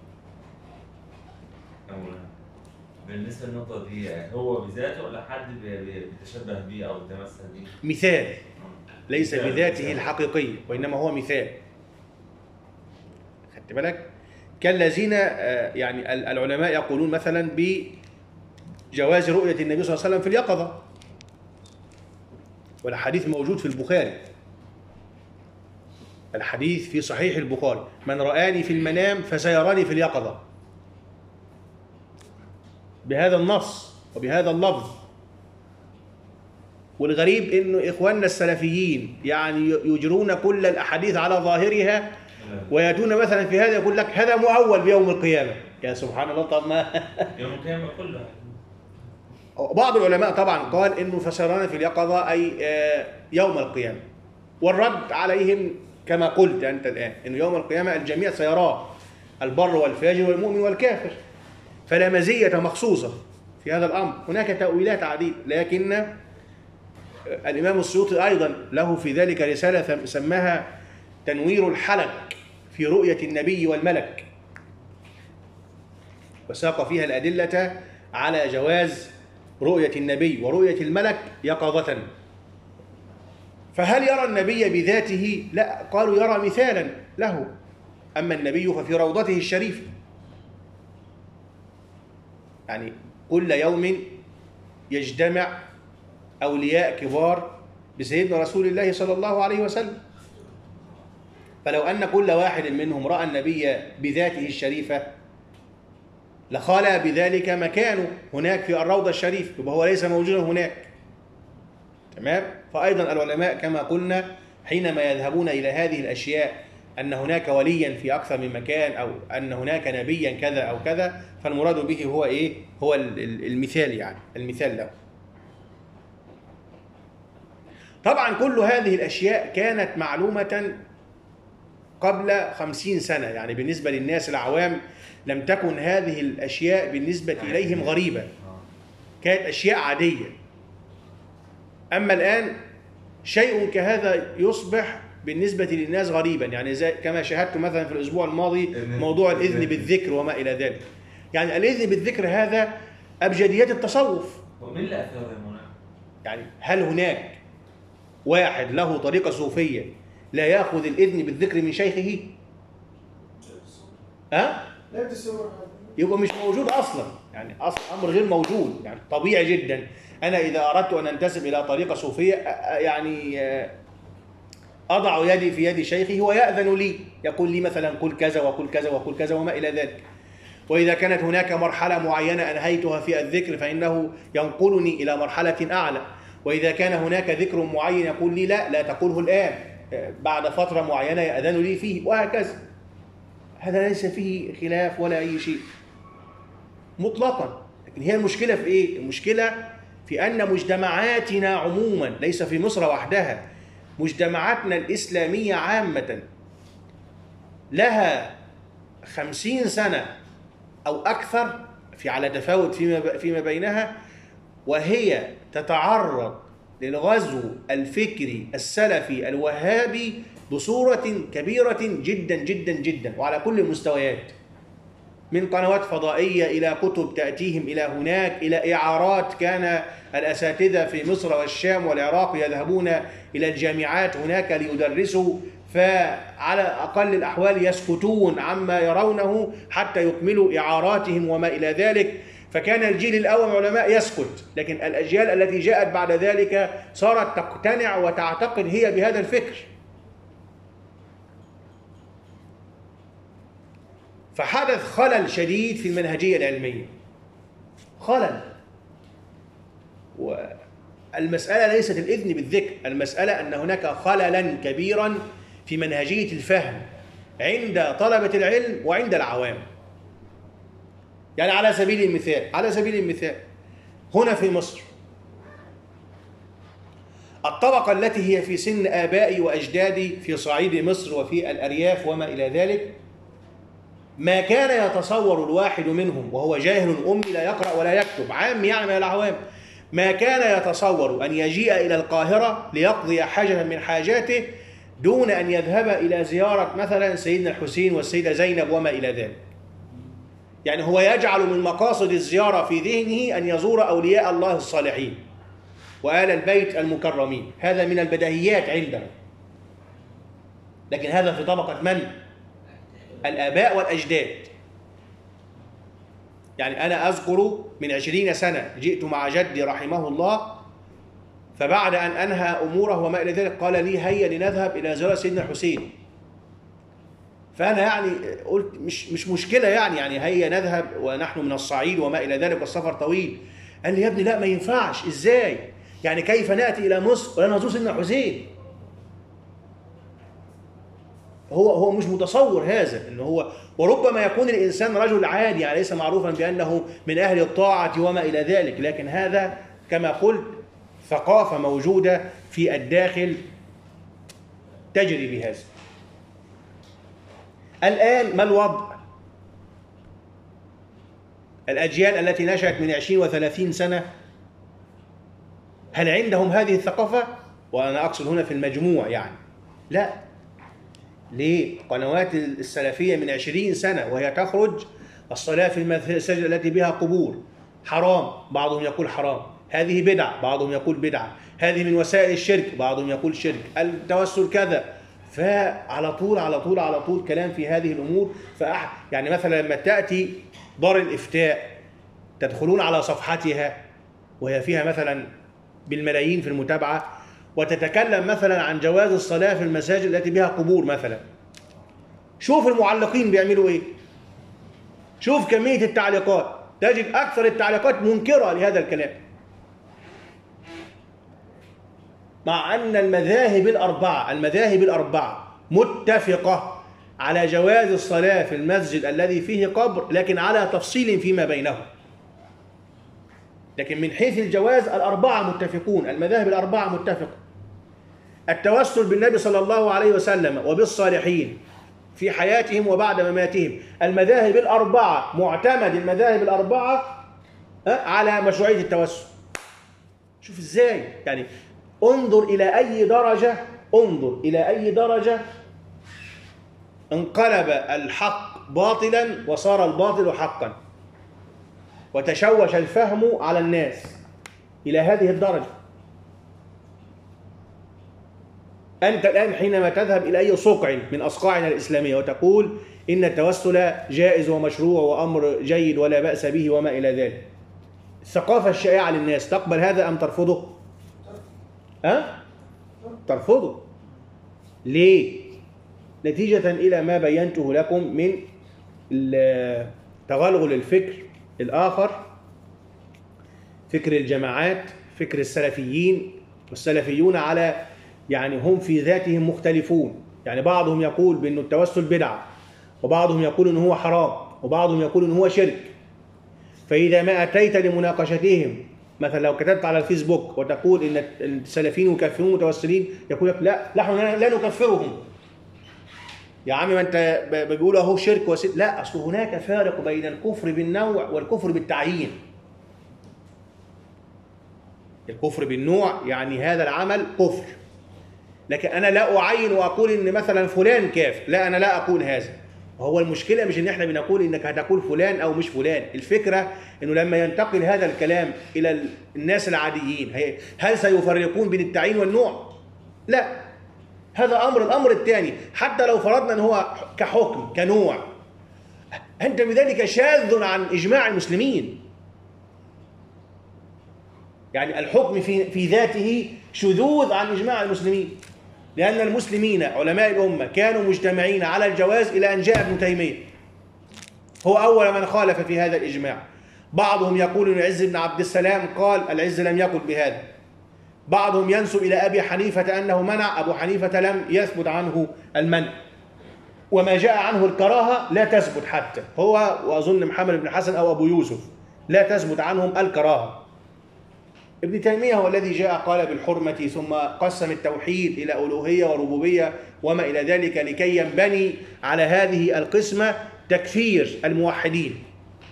Speaker 2: بالنسبة للنقطة دي هو بذاته ولا حد بيتشبه بيه أو يتمثل بيه؟
Speaker 1: مثال، ليس بذاته الحقيقية وإنما هو مثال. خدت بالك؟ كالذين يعني العلماء يقولون مثلا بجواز رؤية النبي صلى الله عليه وسلم في اليقظة، والحديث موجود في البخاري، الحديث في صحيح البخاري: من رآني في المنام فسيراني في اليقظة، بهذا النص وبهذا اللفظ. والغريب انه اخواننا السلفيين يعني يجرون كل الاحاديث على ظاهرها وياتون مثلا في هذا يقول لك هذا مؤول بيوم القيامه. يا سبحان الله، طب ما
Speaker 2: يوم القيامه كلها.
Speaker 1: بعض العلماء طبعا قال انه فسرنا في اليقظه اي يوم القيامه، والرد عليهم كما قلت انت الان انه يوم القيامه الجميع سيراه، البر والفاجر والمؤمن والكافر، فلا مزيه مخصوصه في هذا الامر. هناك تاويلات عديده، لكن الامام السيوطي ايضا له في ذلك رساله سماها تنوير الحلق في رؤيه النبي والملك، وساق فيها الادله على جواز رؤيه النبي ورؤيه الملك يقظه. فهل يرى النبي بذاته؟ لا، قالوا يرى مثالا له. اما النبي ففي روضته الشريفه، يعني كل يوم يجتمع أولياء كبار بسيدنا رسول الله صلى الله عليه وسلم، فلو أن كل واحد منهم رأى النبي بذاته الشريفة لخلى بذلك مكانه هناك في الروضة الشريفة، يبقى هو ليس موجودا هناك. تمام؟ فأيضا العلماء كما قلنا حينما يذهبون إلى هذه الأشياء أن هناك وليا في أكثر من مكان أو أن هناك نبيا كذا أو كذا، فالمراد به هو إيه؟ هو المثال، يعني المثال له. طبعا كل هذه الأشياء كانت معلومة قبل 50 سنة، يعني بالنسبة للناس العوام لم تكن هذه الأشياء بالنسبة إليهم غريبة، كانت أشياء عادية. أما الآن شيء كهذا يصبح بالنسبة للناس غريبا، يعني زي كما شاهدت مثلا في الأسبوع الماضي موضوع الإذن بالذكر وما إلى ذلك. يعني الإذن بالذكر هذا أبجديات التصوف.
Speaker 2: ومن اللي أثار هنا؟
Speaker 1: يعني هل هناك واحد له طريقة صوفية لا يأخذ الإذن بالذكر من شيخه؟ ها؟
Speaker 3: لا تسوى.
Speaker 1: يبقى مش موجود أصلا، يعني أصلا أمر غير موجود. يعني طبيعي جدا أنا إذا أردت أن أنتسب إلى طريقة صوفية يعني أضع يدي في يد شيخي ويأذن لي، يقول لي مثلا قل كذا وقل كذا وقل كذا وما إلى ذلك. وإذا كانت هناك مرحلة معينة أنهيتها في الذكر فإنه ينقلني إلى مرحلة أعلى. وإذا كان هناك ذكر معين يقول لي لا تقوله الآن، بعد فترة معينة يأذن لي فيه، وهكذا. هذا ليس فيه خلاف ولا أي شيء مطلقا. لكن هي المشكلة في إيه؟ المشكلة في أن مجتمعاتنا عموما، ليس في مصر وحدها، مجتمعاتنا الإسلامية عامة لها 50 سنة أو أكثر على تفاوت فيما بينها، وهي تتعرض للغزو الفكري السلفي الوهابي بصورة كبيرة جدا جدا جدا، وعلى كل المستويات، من قنوات فضائية إلى كتب تأتيهم إلى هناك، إلى إعارات. كان الأساتذة في مصر والشام والعراق يذهبون إلى الجامعات هناك ليدرسوا، فعلى أقل الأحوال يسكتون عما يرونه حتى يكملوا إعاراتهم وما إلى ذلك. فكان الجيل الأول من العلماء يسكت، لكن الأجيال التي جاءت بعد ذلك صارت تقتنع وتعتقد هي بهذا الفكر. فحدث خلل شديد في المنهجية العلمية، خلل. والمسألة ليست الإذن بالذكر، المسألة أن هناك خللا كبيرا في منهجية الفهم عند طلبة العلم وعند العوام. يعني على سبيل المثال هنا في مصر، الطبقة التي هي في سن آبائي وأجدادي في صعيد مصر وفي الأرياف وما إلى ذلك، ما كان يتصور الواحد منهم وهو جاهل أمي لا يقرأ ولا يكتب، عام يعني من العوام، ما كان يتصور أن يجيء إلى القاهرة ليقضي حاجة من حاجاته دون أن يذهب إلى زيارة مثلا سيدنا الحسين والسيدة زينب وما إلى ذلك. يعني هو يجعل من مقاصد الزيارة في ذهنه أن يزور أولياء الله الصالحين وآل البيت المكرمين، هذا من البديهيات عنده. لكن هذا في طبقة من؟ الآباء والأجداد. يعني أنا أذكر من 20 سنة جئت مع جدي رحمه الله، فبعد أن أنهى أموره وما إلى ذلك قال لي هيا لنذهب إلى زيارة سيدنا الحسين. فأنا يعني قلت مش مشكلة، يعني هيا نذهب ونحن من الصعيد وما إلى ذلك والسفر طويل. قال لي يا ابني لا، ما ينفعش، إزاي؟ يعني كيف نأتي إلى مصر ولا نزور سيدنا الحسين؟ هو مش متصور هذا، إنه هو، وربما يكون الإنسان رجل عادي، يعني ليس معروفا بأنه من أهل الطاعة وما إلى ذلك، لكن هذا كما قلت ثقافة موجودة في الداخل تجري بهذا. الآن ما الوضع؟ الأجيال التي نشأت من 20 و30 سنة، هل عندهم هذه الثقافة؟ وأنا أقصد هنا في المجموع يعني لا. ليه؟ قنوات السلفية من 20 سنة وهي تخرج، الصلاة في المساجد التي بها قبور حرام، بعضهم يقول حرام، هذه بدعة، بعضهم يقول بدعة، هذه من وسائل الشرك، بعضهم يقول شرك، التوسل كذا. فعلى طول على طول على طول كلام في هذه الأمور. يعني مثلا لما تأتي دار الإفتاء تدخلون على صفحتها وهي فيها مثلا بالملايين في المتابعة، وتتكلم مثلا عن جواز الصلاة في المساجد التي بها قبور مثلا، شوف المعلقين بيعملوا ايه، شوف كمية التعليقات، تجد أكثر التعليقات منكرة لهذا الكلام، مع أن المذاهب الأربعة متفقة على جواز الصلاة في المسجد الذي فيه قبر، لكن على تفصيل فيما بينهم. لكن من حيث الجواز الأربعة متفقون، المذاهب الأربعة متفقة. التوسل بالنبي صلى الله عليه وسلم وبالصالحين في حياتهم وبعد مماتهم، المذاهب الأربعة معتمد المذاهب الأربعة على مشروعية التوسل. شوف إزاي، يعني انظر إلى أي درجة انقلب الحق باطلا وصار الباطل حقا، وتشوش الفهم على الناس إلى هذه الدرجة. أنت الآن حينما تذهب إلى أي صقع من أصقاعنا الإسلامية وتقول إن التوسل جائز ومشروع وأمر جيد ولا بأس به وما إلى ذلك، الثقافة الشائعة للناس تقبل هذا أم ترفضه؟ ترفضه. ليه؟ نتيجة إلى ما بينته لكم من تغلغل الفكر الآخر، فكر الجماعات، فكر السلفيين، والسلفيون يعني هم في ذاتهم مختلفون. يعني بعضهم يقول بأن التوسل بدعة، وبعضهم يقول إن هو حرام، وبعضهم يقول إن هو شرك. فإذا ما أتيت لمناقشتهم، مثلا لو كتبت على الفيسبوك وتقول إن السلفيين يكفرون المتوسلين، يقول لك لا نحن لا نكفرهم. يا عم ما أنت بيقول أهو شرك وسد. لا، أصل هناك فارق بين الكفر بالنوع والكفر بالتعيين. الكفر بالنوع يعني هذا العمل كفر، لكن أنا لا أعين وأقول إن مثلا فلان كافر، لا أنا لا أقول هذا. هو المشكلة مش إن إحنا بنقول إنك هتقول فلان أو مش فلان، الفكرة إنه لما ينتقل هذا الكلام إلى الناس العاديين هل سيفرقون بين التعيين والنوع؟ لا، هذا أمر. الأمر الثاني، حتى لو فرضنا إن هو كحكم كنوع، أنت بذلك شاذ عن إجماع المسلمين. يعني الحكم في ذاته شذوذ عن إجماع المسلمين، لأن المسلمين علماء الأمة كانوا مجتمعين على الجواز إلى أن جاء ابن تيمية، هو أول من خالف في هذا الإجماع. بعضهم يقول أن العز بن عبد السلام قال، العز لم يقل بهذا. بعضهم ينسب إلى أبي حنيفة أنه منع، أبو حنيفة لم يثبت عنه المنع، وما جاء عنه الكراهة لا تثبت حتى هو، وأظن محمد بن حسن أو أبو يوسف لا تثبت عنهم الكراهة. ابن تيمية هو الذي جاء قال بالحرمة، ثم قسم التوحيد إلى ألوهية وربوبية وما إلى ذلك، لكي ينبني على هذه القسمة تكفير الموحدين.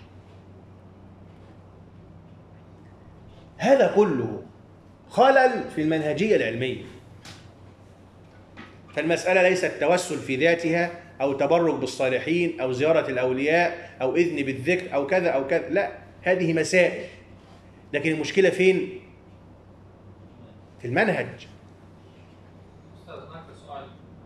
Speaker 1: هذا كله خلل في المنهجية العلمية. فالمسألة ليست توسل في ذاتها أو تبرك بالصالحين أو زيارة الأولياء أو إذن بالذكر أو كذا أو كذا، لا، هذه مسائل. لكن المشكلة فين؟ في المنهج.
Speaker 4: أستاذ هناك سؤال.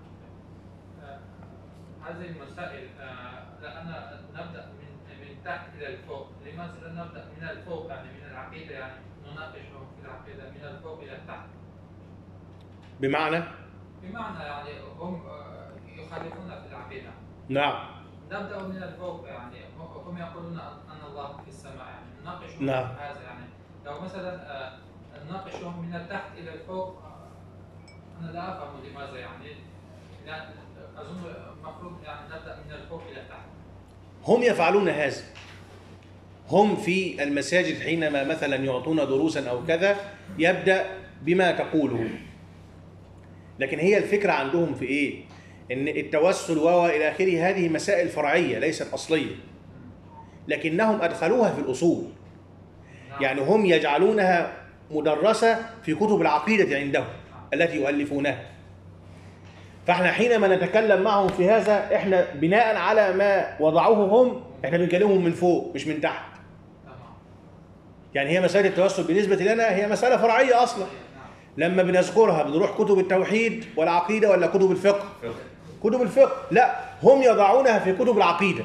Speaker 4: هذه المسائل لأن نبدأ من تحت إلى الفوق، لماذا لا نبدأ من الفوق يعني من العقيدة، يعني نناقشهم في العقيدة من الفوق إلى التحت؟
Speaker 1: بمعنى
Speaker 4: يعني هم يخالفون في العقيدة.
Speaker 1: نعم.
Speaker 4: نبدأ من الفوق، يعني هم يقولون أن الله في السماء، يعني نناقشهم
Speaker 1: نعم.
Speaker 4: في هذا. يعني لو مثلا نناقشهم من التحت إلى الفوق، أنا لا أفهم لماذا. يعني أظن المفروض يعني نبدأ من الفوق إلى التحت.
Speaker 1: هم يفعلون هذا. هم في المساجد حينما مثلا يعطون دروسا أو كذا يبدأ بما تقوله، لكن هي الفكرة عندهم في إيه؟ إن التوسل وإلى آخره هذه مسائل فرعية ليست أصلية، لكنهم أدخلوها في الأصول. يعني هم يجعلونها مدرسة في كتب العقيدة عندهم التي يؤلفونها. فإحنا حينما نتكلم معهم في هذا، إحنا بناء على ما وضعوه هم، إحنا بنكلمهم من فوق مش من تحت. يعني هي مسألة التوسل بالنسبة لنا هي مسألة فرعية أصلا. لما بنذكرها بنروح كتب التوحيد والعقيدة ولا كتب الفقه؟ كتب الفقه. لا، هم يضعونها في كتب العقيدة،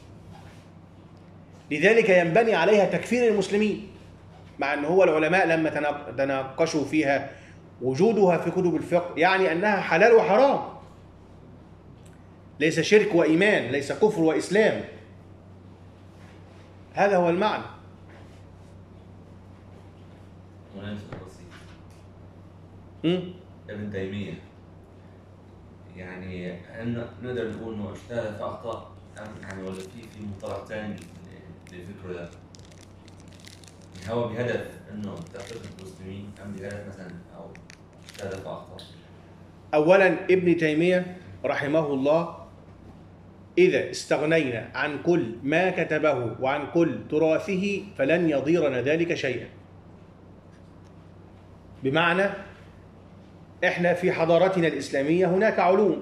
Speaker 1: لذلك ينبني عليها تكفير المسلمين، مع أن هو العلماء لما تناقشوا فيها وجودها في كتب الفقه يعني أنها حلال وحرام، ليس شرك وإيمان، ليس كفر وإسلام. هذا هو المعنى.
Speaker 2: ابن تيمية يعني نقدر نقول انه اجتهد في اخطاء يعني، ولا في مطلع ثاني للفكر ده؟ يعني هو بهدف انه تفرقة المسلمين ام بهدف مثلا او اجتهد في اخطاء؟
Speaker 1: اولا ابن تيمية رحمه الله إذا استغنينا عن كل ما كتبه وعن كل تراثه فلن يضيرنا ذلك شيئا. بمعنى إحنا في حضارتنا الإسلامية هناك علوم،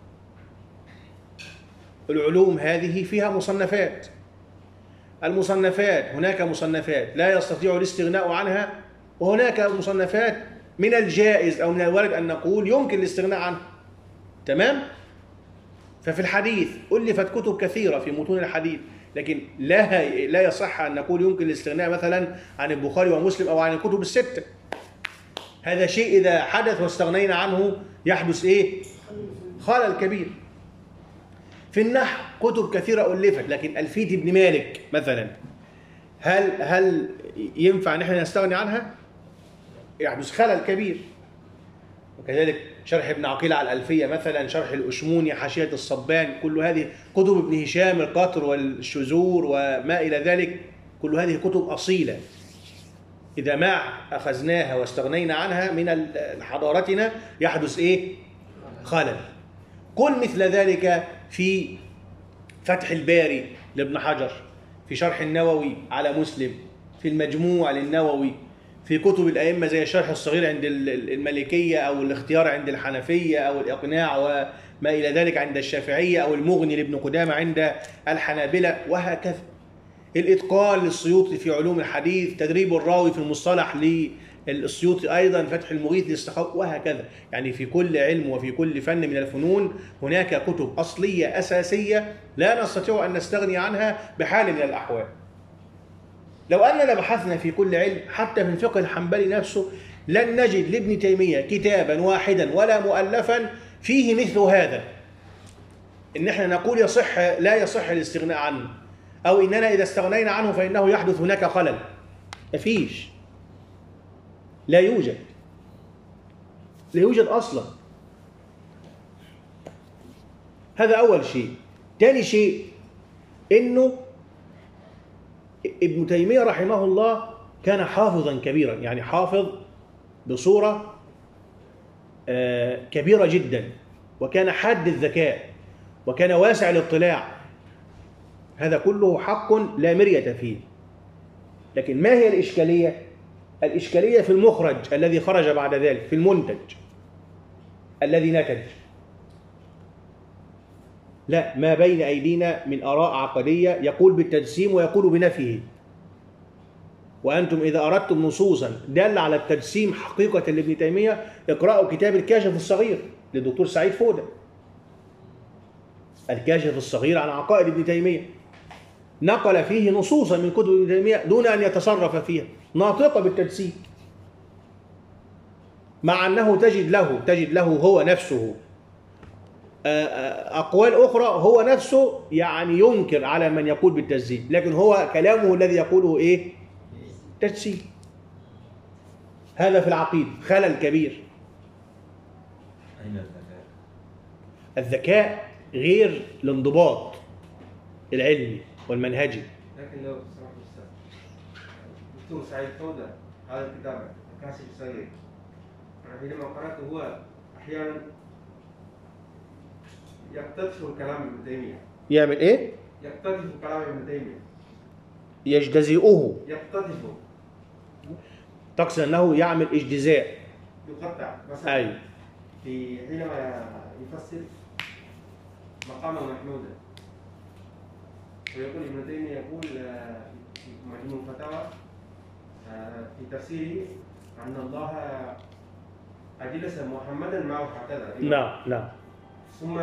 Speaker 1: العلوم هذه فيها مصنفات. المصنفات هناك مصنفات لا يستطيع الاستغناء عنها، وهناك مصنفات من الجائز أو من الوارد أن نقول يمكن الاستغناء عنها. تمام؟ ففي الحديث ألفت كتب كثيرة في متون الحديث، لكن لا يصح أن نقول يمكن الاستغناء مثلا عن البخاري ومسلم أو عن الكتب الستة. هذا شيء إذا حدث واستغنينا عنه يحدث إيه؟ خلل كبير. في النحو كتب كثيرة ألفت، لكن ألفية ابن مالك مثلا هل ينفع أن احنا نستغني عنها؟ يحدث خلل كبير. وكذلك شرح ابن عقيل على الألفية مثلا، شرح الأشموني، حاشية الصبان، كل هذه كتب ابن هشام، القطر والشذور وما إلى ذلك، كل هذه كتب أصيلة إذا ما أخذناها واستغنينا عنها من حضارتنا يحدث إيه؟ خلل. كل مثل ذلك في فتح الباري لابن حجر، في شرح النووي على مسلم، في المجموع للنووي، في كتب الأئمة زي الشرح الصغير عند المالكية، أو الاختيار عند الحنفية، أو الإقناع وما إلى ذلك عند الشافعية، أو المغني لابن قدامة عند الحنابلة، وهكذا. الإتقان للسيوطي في علوم الحديث، تدريب الراوي في المصطلح للسيوطي أيضا، فتح المغيث للسخاوي، وهكذا. يعني في كل علم وفي كل فن من الفنون هناك كتب أصلية أساسية لا نستطيع أن نستغني عنها بحال من الأحوال. لو أننا بحثنا في كل علم حتى في الفقه الحنبلي نفسه لن نجد لابن تيمية كتابا واحدا ولا مؤلفا فيه مثل هذا، إن احنا نقول يصح لا يصح الاستغناء عنه، أو إننا إذا استغنينا عنه فإنه يحدث هناك خلل. مفيش، لا يوجد، لا يوجد أصلا. هذا أول شيء. ثاني شيء إنه ابن تيمية رحمه الله كان حافظا كبيرا، يعني حافظ بصورة كبيرة جدا، وكان حاد الذكاء، وكان واسع الاطلاع. هذا كله حق لا مرية فيه. لكن ما هي الإشكالية؟ الإشكالية في المخرج الذي خرج بعد ذلك، في المنتج الذي نتج. لا، ما بين أيدينا من آراء عقدية يقول بالتجسيم ويقول بنفيه. وأنتم إذا أردتم نصوصا دالة على التجسيم حقيقة لابن تيمية اقرأوا كتاب الكاشف الصغير للدكتور سعيد فودة. الكاشف الصغير عن عقائد ابن تيمية نقل فيه نصوصا من كتب ابن تيمية دون أن يتصرف فيها، ناطقة بالتجسيم، مع أنه تجد له هو نفسه أقوال أخرى هو نفسه يعني ينكر على من يقول بالتجسيم، لكن هو كلامه الذي يقوله إيه؟ تجسيم. هذا في العقيدة خلل كبير.
Speaker 2: أين الذكاء؟
Speaker 1: الذكاء غير الانضباط العلمي والمنهجي.
Speaker 5: لكن لو سمحت أستاذ، الدكتور سعيد فودة هذا الكتاب كاشف الصغير، أنا حينما قرأته هو أحيانا يقتطف كلام ابن تيمية.
Speaker 1: يعمل إيه؟
Speaker 5: يقتطف كلام ابن تيمية،
Speaker 1: يجتزئه.
Speaker 5: يقتطفه،
Speaker 1: تقصد أنه يعمل اجتزاء،
Speaker 5: يقطع. مثلا
Speaker 1: أي
Speaker 5: في حينما يفسر مقاما محمودا، ويقول ابن تيمية يقول في مجموع الفتاوى في تفسيره أن الله أجلس محمدا معه هكذا.
Speaker 1: نعم.
Speaker 5: ثم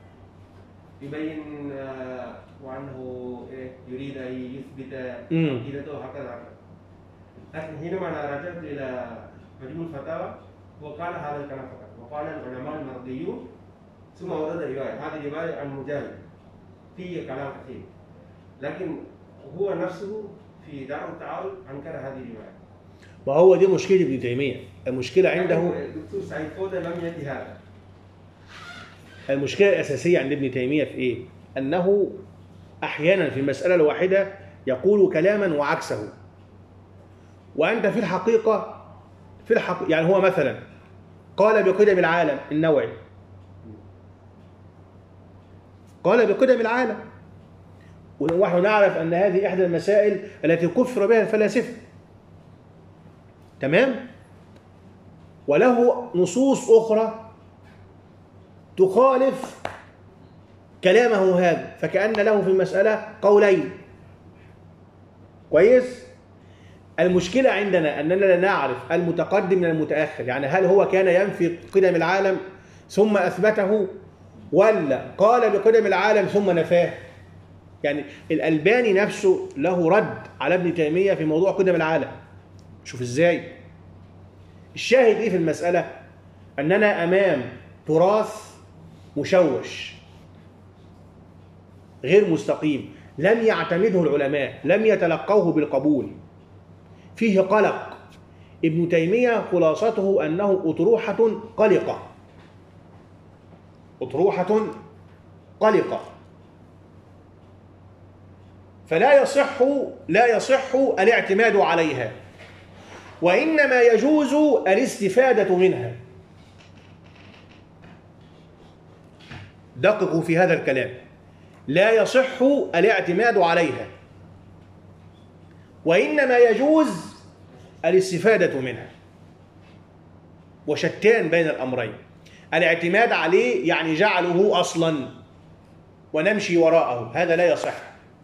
Speaker 5: يبين وأنه يريد أن يثبت عقيدته هكذا. لكن حينما أنا رجعت إلى مجموع الفتاوى هو قال هذا الكلام فقط، وقال العلماء المرضيون، ثم ورد رواية، هذه رواية عن مجاهد فيه كلام كثير، لكن هو نفسه في دار التعارض أنكر هذه الرواية.
Speaker 1: وهو دي مشكلة ابن تيمية. المشكلة عنده
Speaker 5: الدكتور سعيد فودة لم يأتي هذا.
Speaker 1: المشكلة الأساسية عند ابن تيمية في إيه؟ أنه أحيانا في المسألة الواحدة يقول كلاما وعكسه. وأنت في الحقيقة يعني هو مثلا قال بقدم العالم النوعي، قال بقدم العالم، ونحن نعرف أن هذه إحدى المسائل التي كفر بها الفلاسفة. تمام؟ وله نصوص أخرى تخالف كلامه هذا، فكأن له في المسألة قولين. كويس؟ المشكلة عندنا أننا لا نعرف المتقدم من المتأخر، يعني هل هو كان ينفي قدم العالم ثم أثبته، ولا قال بقدم العالم ثم نفاه؟ يعني الألباني نفسه له رد على ابن تيمية في موضوع قدم العالم. شوف إزاي؟ الشاهد إيه في المسألة؟ أننا أمام تراث مشوش غير مستقيم، لم يعتمده العلماء، لم يتلقوه بالقبول، فيه قلق. ابن تيمية خلاصته أنه أطروحة قلقة، أطروحة قلقة، فلا يصح الاعتماد عليها، وإنما يجوز الاستفادة منها. دققوا في هذا الكلام، لا يصح الاعتماد عليها، وإنما يجوز الاستفادة منها. وشتان بين الأمرين. الاعتماد عليه يعني جعله أصلا ونمشي وراءه، هذا لا يصح.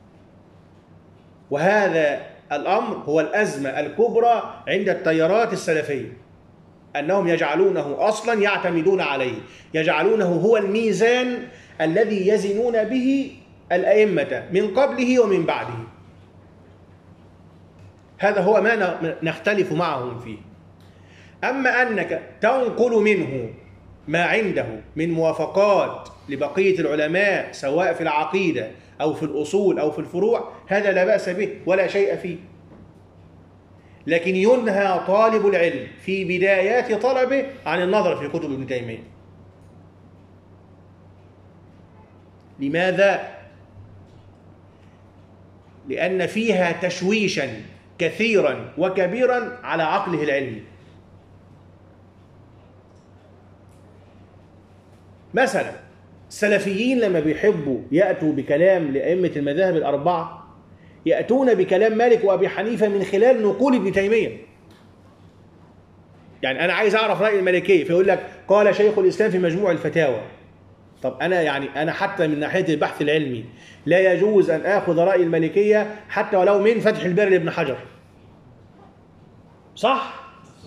Speaker 1: وهذا الأمر هو الأزمة الكبرى عند التيارات السلفية، أنهم يجعلونه أصلا يعتمدون عليه، يجعلونه هو الميزان الذي يزنون به الأئمة من قبله ومن بعده. هذا هو ما نختلف معهم فيه. أما أنك تنقل منه ما عنده من موافقات لبقية العلماء سواء في العقيدة أو في الأصول أو في الفروع، هذا لا بأس به ولا شيء فيه. لكن ينهى طالب العلم في بدايات طلبه عن النظر في كتب ابن تيمية. لماذا؟ لأن فيها تشويشا كثيرا وكبيرا على عقله العلمي. مثلا السلفيين لما بيحبوا يأتوا بكلام لأئمة المذاهب الأربعة يأتون بكلام مالك وأبي حنيفة من خلال نقول ابن تيمية. يعني أنا عايز أعرف رأي المالكية، فيقول لك قال شيخ الإسلام في مجموع الفتاوى. طب أنا حتى من ناحية البحث العلمي لا يجوز أن آخذ رأي المالكية حتى ولو من فتح الباري لابن حجر. صح؟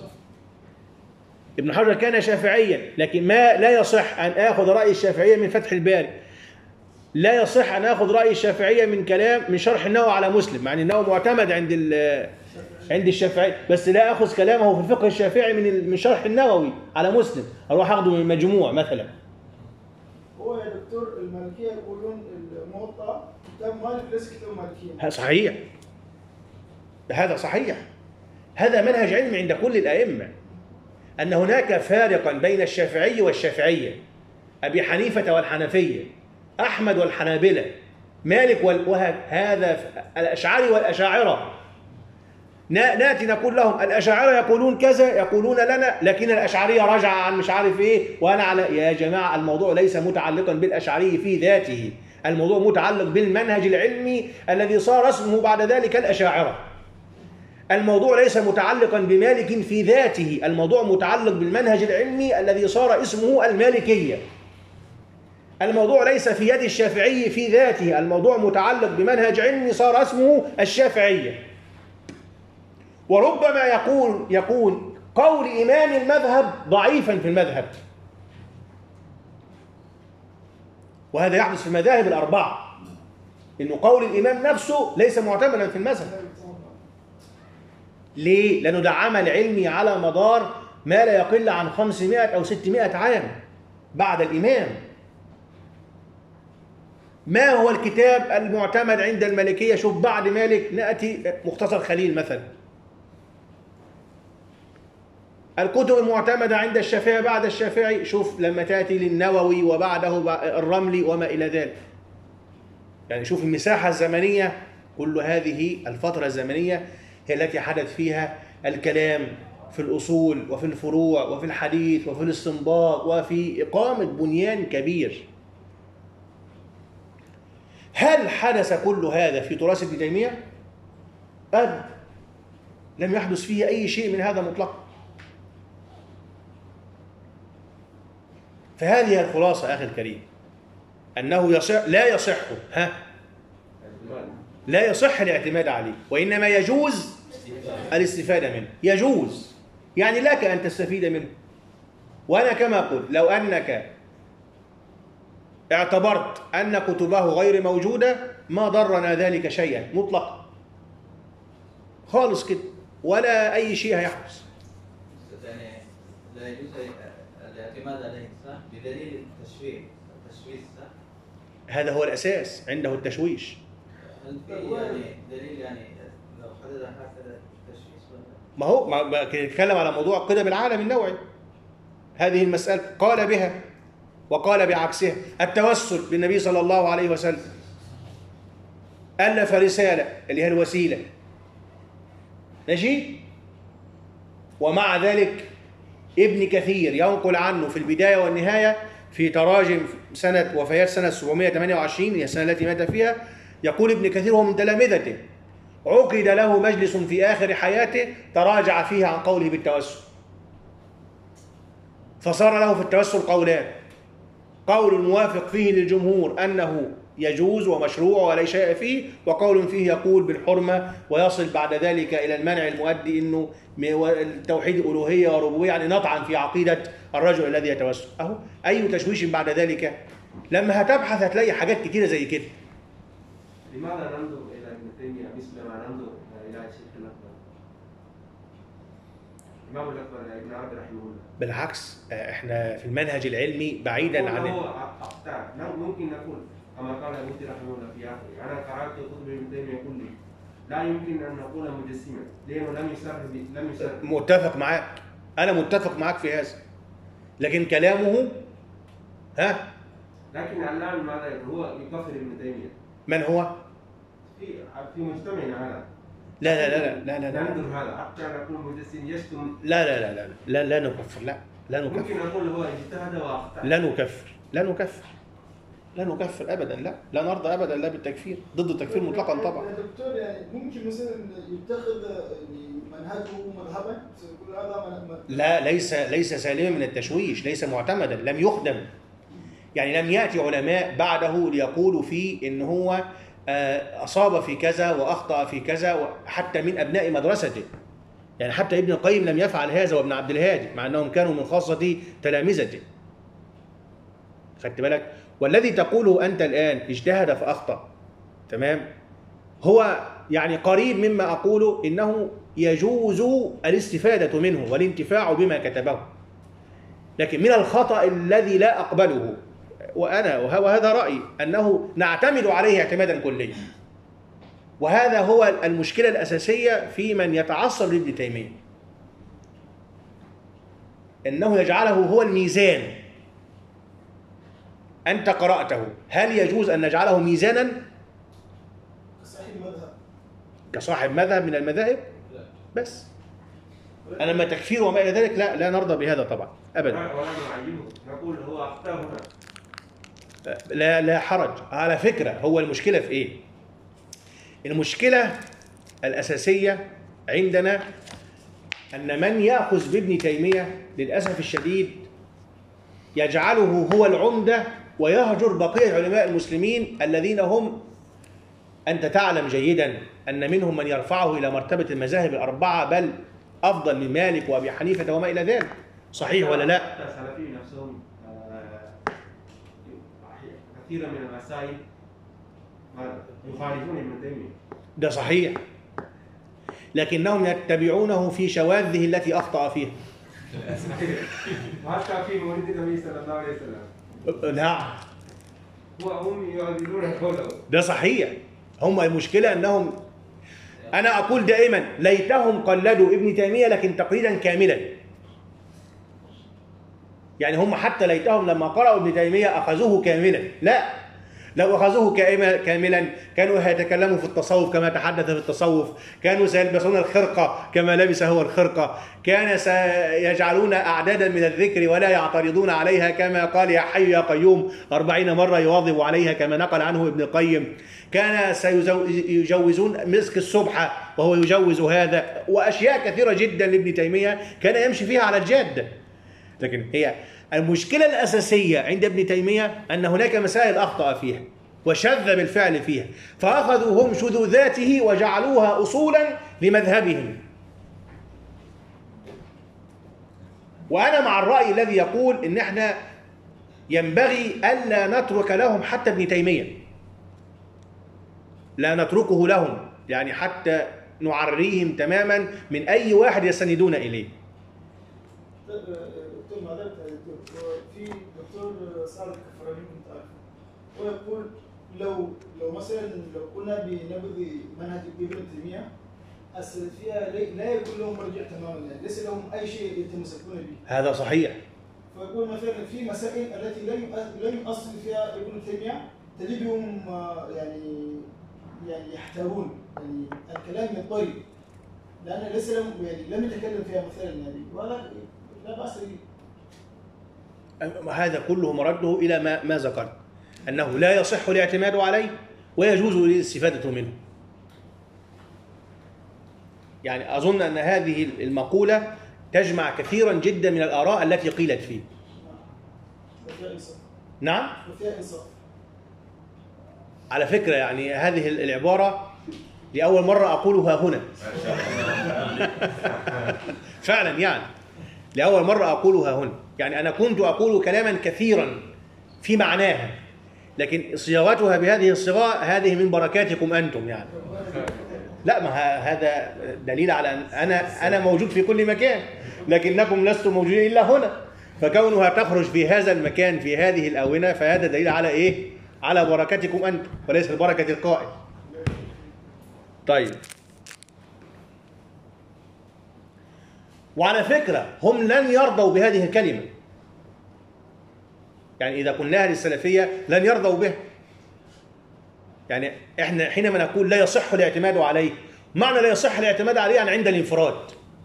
Speaker 1: ابن حجر كان شافعيا، لكن لا يصح أن آخذ رأي الشافعية من فتح الباري. لا يصح أن آخذ رأي الشافعية من شرح النووي على مسلم، مع أن النووي معتمد عند الشافعي، بس لا أخذ كلامه في الفقه الشافعي من شرح النووي على مسلم، أروح أخذه من المجموع مثلا.
Speaker 6: هو يا دكتور المالكية يقولون الموطأ كتاب مالك ليس كتاب مالكية.
Speaker 1: صحيح، هذا صحيح، هذا منهج علمي عند كل الأئمة، أن هناك فارقا بين الشافعي والشافعية، أبي حنيفة والحنفية، أحمد والحنابلة، مالك هذا الأشعري والأشاعرة. نأتي نقول لهم الأشاعرة يقولون كذا، يقولون لنا، لكن الأشعرية رجع عن مش عارف إيه، وأنا على. يا جماعة الموضوع ليس متعلقا بالأشعري في ذاته، الموضوع متعلق بالمنهج العلمي الذي صار اسمه بعد ذلك الأشاعرة. الموضوع ليس متعلقا بمالك في ذاته، الموضوع متعلق بالمنهج العلمي الذي صار اسمه المالكية. الموضوع ليس في يد الشافعي في ذاته، الموضوع متعلق بمنهج علمي صار اسمه الشافعية. وربما يكون قول إمام المذهب ضعيفا في المذهب، وهذا يحدث في المذاهب الأربعة، إنه قول الإمام نفسه ليس معتمدا في المذهب. ليه؟ لأنه ده عمل علمي على مدار ما لا يقل عن 500 أو 600 عام بعد الإمام. ما هو الكتاب المعتمد عند المالكية؟ شوف بعد مالك نأتي مختصر خليل مثلا. الكتب المعتمدة عند الشافعي بعد الشافعي، شوف لما تأتي للنووي وبعده الرملي وما إلى ذلك. يعني شوف المساحة الزمنية، كل هذه الفترة الزمنية هي التي حدث فيها الكلام في الأصول وفي الفروع وفي الحديث وفي الاستنباط وفي إقامة بنيان كبير. هل حدث كل هذا في تراث ابن تيمية؟ أبدا، لم يحدث فيه أي شيء من هذا مطلقا. فهذه الخلاصة أخي الكريم، أنه لا يصح الاعتماد عليه، وإنما يجوز الاستفادة منه. يجوز يعني لك أن تستفيد منه. وأنا كما قلت، لو أنك اعتبرت أن كتبه غير موجودة ما ضرنا ذلك شيئا مطلقا خالص كده، ولا أي شيء هيحدث.
Speaker 7: يعني لا يجوز الاعتماد عليه صح بدليل التشويش صح؟
Speaker 1: هذا هو الأساس عنده التشويش.
Speaker 7: هل في يعني دليل يعني لو حدد هكذا التشويش ولا؟
Speaker 1: ما هو نتكلم على موضوع قدم العالم النوعي. هذه المسألة قال بها وقال بعكسها. التوسل بالنبي صلى الله عليه وسلم، ألف رسالة اللي هي الوسيلة، ماشي. ومع ذلك ابن كثير ينقل عنه في البداية والنهاية في تراجم سنة وفيات سنة 728 هي السنة التي مات فيها، يقول ابن كثير هو من تلامذته، عقد له مجلس في آخر حياته تراجع فيه عن قوله بالتوسل، فصار له في التوسل قولان: قول موافق فيه للجمهور أنه يجوز ومشروع ولا شيء فيه، وقول فيه يقول بالحرمة، ويصل بعد ذلك إلى المنع المؤدي إنه التوحيد الألوهية وربوبية، يعني نطعن في عقيدة الرجل الذي يتوسل. أهو أي تشويش بعد ذلك. لما هتبحث هتلاقي حاجات كتيرة زي كده.
Speaker 5: لماذا ننظر إلى ابن تيمية مثل ما ننظر إلى الشيخ الأكبر؟ الإمام الأكبر ابن عبد رحمه الله.
Speaker 1: بالعكس، احنا في المنهج العلمي بعيدا عن
Speaker 5: هو أخطاء. ممكن نقول كما قال ابن رحمه الله في آخره: أنا قرأت كتب ابن تيمية كله، لا يمكن أن نقول مجسما لأنه لم يصرح.
Speaker 1: متفق معاك، أنا متفق معاك في هذا، لكن كلامه
Speaker 5: لكن الآن ماذا يقول؟ هو يكفر ابن تيمية.
Speaker 1: من هو؟
Speaker 5: في مجتمعنا هذا.
Speaker 1: لا لا لا لا لا لا
Speaker 5: ننظر هذا حتى نقول مجسم يشتم.
Speaker 1: لا لا لا لا لا لا نكفر، لا نكفر.
Speaker 5: ممكن نقول هو اجتهد وأخطأ.
Speaker 1: لا نكفر أبدا، لا نرضى أبدا لا بالتكفير، ضد التكفير مطلقا طبعا.
Speaker 6: يا دكتور يعني ممكن مثلا يتخذ منهجه مذهبا يقول هذا
Speaker 1: لا، ليس سالما من التشويش، ليس معتمدا، لم يخدم. يعني لم يأتي علماء بعده ليقولوا فيه إن هو أصاب في كذا وأخطأ في كذا، حتى من أبناء مدرسته. يعني حتى ابن القيم لم يفعل هذا وابن عبد الهادي، مع أنهم كانوا من خاصة تلامذته. خدت بالك؟ والذي تقوله أنت الآن اجتهد فأخطأ، تمام، هو يعني قريب مما أقوله إنه يجوز الاستفادة منه والانتفاع بما كتبه، لكن من الخطأ الذي لا أقبله وهذا رأيي أنه نعتمد عليه اعتمادا كليا. وهذا هو المشكلة الأساسية في من يتعصب لابن تيمية، أنه يجعله هو الميزان. أنت قرأته، هل يجوز أن نجعله ميزانا كصاحب مذهب من المذاهب؟ بس أما تكفير وما إلى ذلك لا نرضى بهذا طبعا أبدا.
Speaker 5: ولا نعينه، نقول هو أخطأ هنا.
Speaker 1: لا حرج. على فكرة هو المشكلة في إيه؟ المشكلة الأساسية عندنا أن من يأخذ بابن تيمية للأسف الشديد يجعله هو العمدة ويهجر بقية علماء المسلمين الذين هم، أنت تعلم جيدا أن منهم من يرفعه إلى مرتبة المذاهب الأربعة، بل أفضل من مالك وأبي حنيفة وما إلى ذلك. صحيح ولا لا؟
Speaker 5: السلفيين نفسهم كثيرا من المسائل يخالفون ابن تيمية.
Speaker 1: ده صحيح، لكنهم يتبعونه في شواذه التي أخطأ فيها.
Speaker 5: وحتى في مولد النبي صلى الله عليه وسلم.
Speaker 1: نعم،
Speaker 5: هم يعذرون قوله.
Speaker 1: ده صحيح. هم المشكلة أنهم، أنا أقول دائما ليتهم قلدوا ابن تيمية لكن تقليدا كاملا. يعني هم حتى ليتهم لما قرأوا ابن تيمية أخذوه كاملا. لا، لو أخذوه كاملا كانوا يتكلموا في التصوف كما تحدث في التصوف، كانوا سيلبسون الخرقة كما لبس هو الخرقة، كان سيجعلون أعدادا من الذكر ولا يعترضون عليها كما قال يا حي يا قيوم 40 مرة يواظب عليها كما نقل عنه ابن القيم، كان سيجوزون مسك السبحة وهو يجوز هذا، وأشياء كثيرة جدا لابن تيمية كان يمشي فيها على الجادة. لكن هي المشكلة الأساسية عند ابن تيمية أن هناك مسائل أخطأ فيها وشذ بالفعل فيها، فأخذوا هم شذوذاته وجعلوها أصولا لمذهبهم. وأنا مع الرأي الذي يقول إن احنا ينبغي ألا نترك لهم حتى ابن تيمية، لا نتركه لهم، يعني حتى نعريهم تماما من أي واحد يستندون إليه.
Speaker 6: دكتور معذرة في دكتور صالح الكفراني كنت عارفه، هو يقول لو مثلا لو قلنا بنبذ منهج ابن تيمية السلفية لا يكون لهم مرجع تماما، يعني ليس لهم أي شيء يتمسكون به.
Speaker 1: هذا صحيح.
Speaker 6: فيقول مثلا في مسائل التي لم يؤصل فيها ابن تيمية تجدهم يعني يحتارون، يعني الكلام يضطرب لأن ليس لهم، يعني لم يتكلم فيها مثلا النبي، وهذا لا بأس به.
Speaker 1: هذا كله مرده إلى ما ذكرت، أنه لا يصح الاعتماد عليه ويجوز الاستفادة منه. يعني أظن أن هذه المقولة تجمع كثيرا جدا من الآراء التي قيلت فيه. نعم؟ على فكرة يعني هذه العبارة لأول مرة أقولها هنا. فعلا يعني لأول مرة أقولها هنا. يعني أنا كنت أقول كلاما كثيرا في معناها، لكن صياغتها بهذه الصيغة هذه من بركاتكم أنتم يعني. لا، ما هذا دليل على أن أنا موجود في كل مكان، لكنكم لستم موجودين إلا هنا، فكونها تخرج في هذا المكان في هذه الآونة فهذا دليل على إيه؟ على بركتكم أنتم وليس البركة القائل. طيب، وعلى فكرة هم لن يرضوا بهذه الكلمة، يعني إذا قلناها للسلفية لن يرضوا بها. يعني إحنا حينما نقول لا يصح الاعتماد عليه، معنى لا يصح الاعتماد عليه يعني عند الانفراد.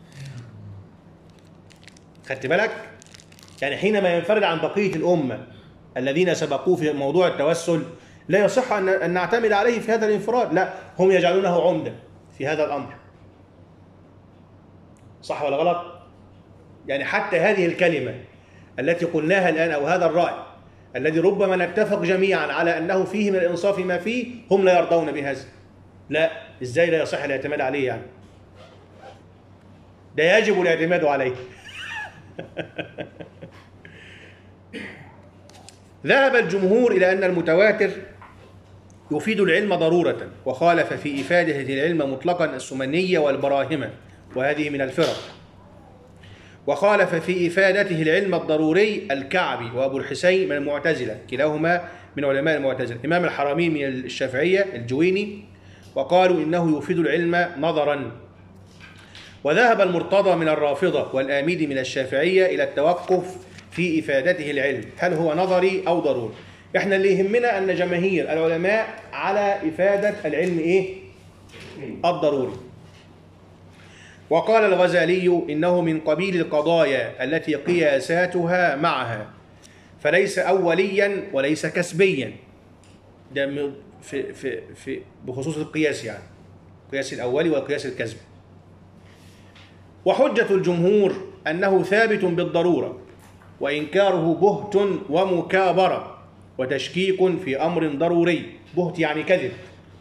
Speaker 1: خدت بالك؟ يعني حينما ينفرد عن بقية الأمة الذين سبقوه في موضوع التوسل لا يصح أن نعتمد عليه في هذا الانفراد، لا، هم يجعلونه عمدة في هذا الأمر. صح ولا غلط؟ يعني حتى هذه الكلمة التي قلناها الآن أو هذا الرأي الذي ربما نتفق جميعا على أنه فيه من الإنصاف ما فيه، هم لا يرضون بهذا. لا، إزاي لا يصح الاعتماد عليه يعني؟ ده يجب الاعتماد عليه. ذهب الجمهور إلى أن المتواتر يفيد العلم ضرورة، وخالف في إفادة العلم مطلقا السمنية والبراهمة، وهذه من الفرق. وخالف في إفادته العلم الضروري الكعبي وأبو الحسين من المعتزلة، كلاهما من علماء المعتزلة. إمام الحرمين من الشافعية الجويني، وقالوا إنه يفيد العلم نظرا. وذهب المرتضى من الرافضة والآميدي من الشافعية إلى التوقف في إفادته العلم، هل هو نظري أو ضروري. إحنا اللي يهمنا أن جماهير العلماء على إفادة العلم إيه؟ الضروري. وقال الغزالي إنه من قبيل القضايا التي قياساتها معها، فليس أوليا وليس كسبيا. ده في بخصوص القياس، يعني القياس الأولي والقياس الكسبي. وحجة الجمهور أنه ثابت بالضرورة، وإنكاره بهت ومكابرة وتشكيك في أمر ضروري. بهت يعني كذب.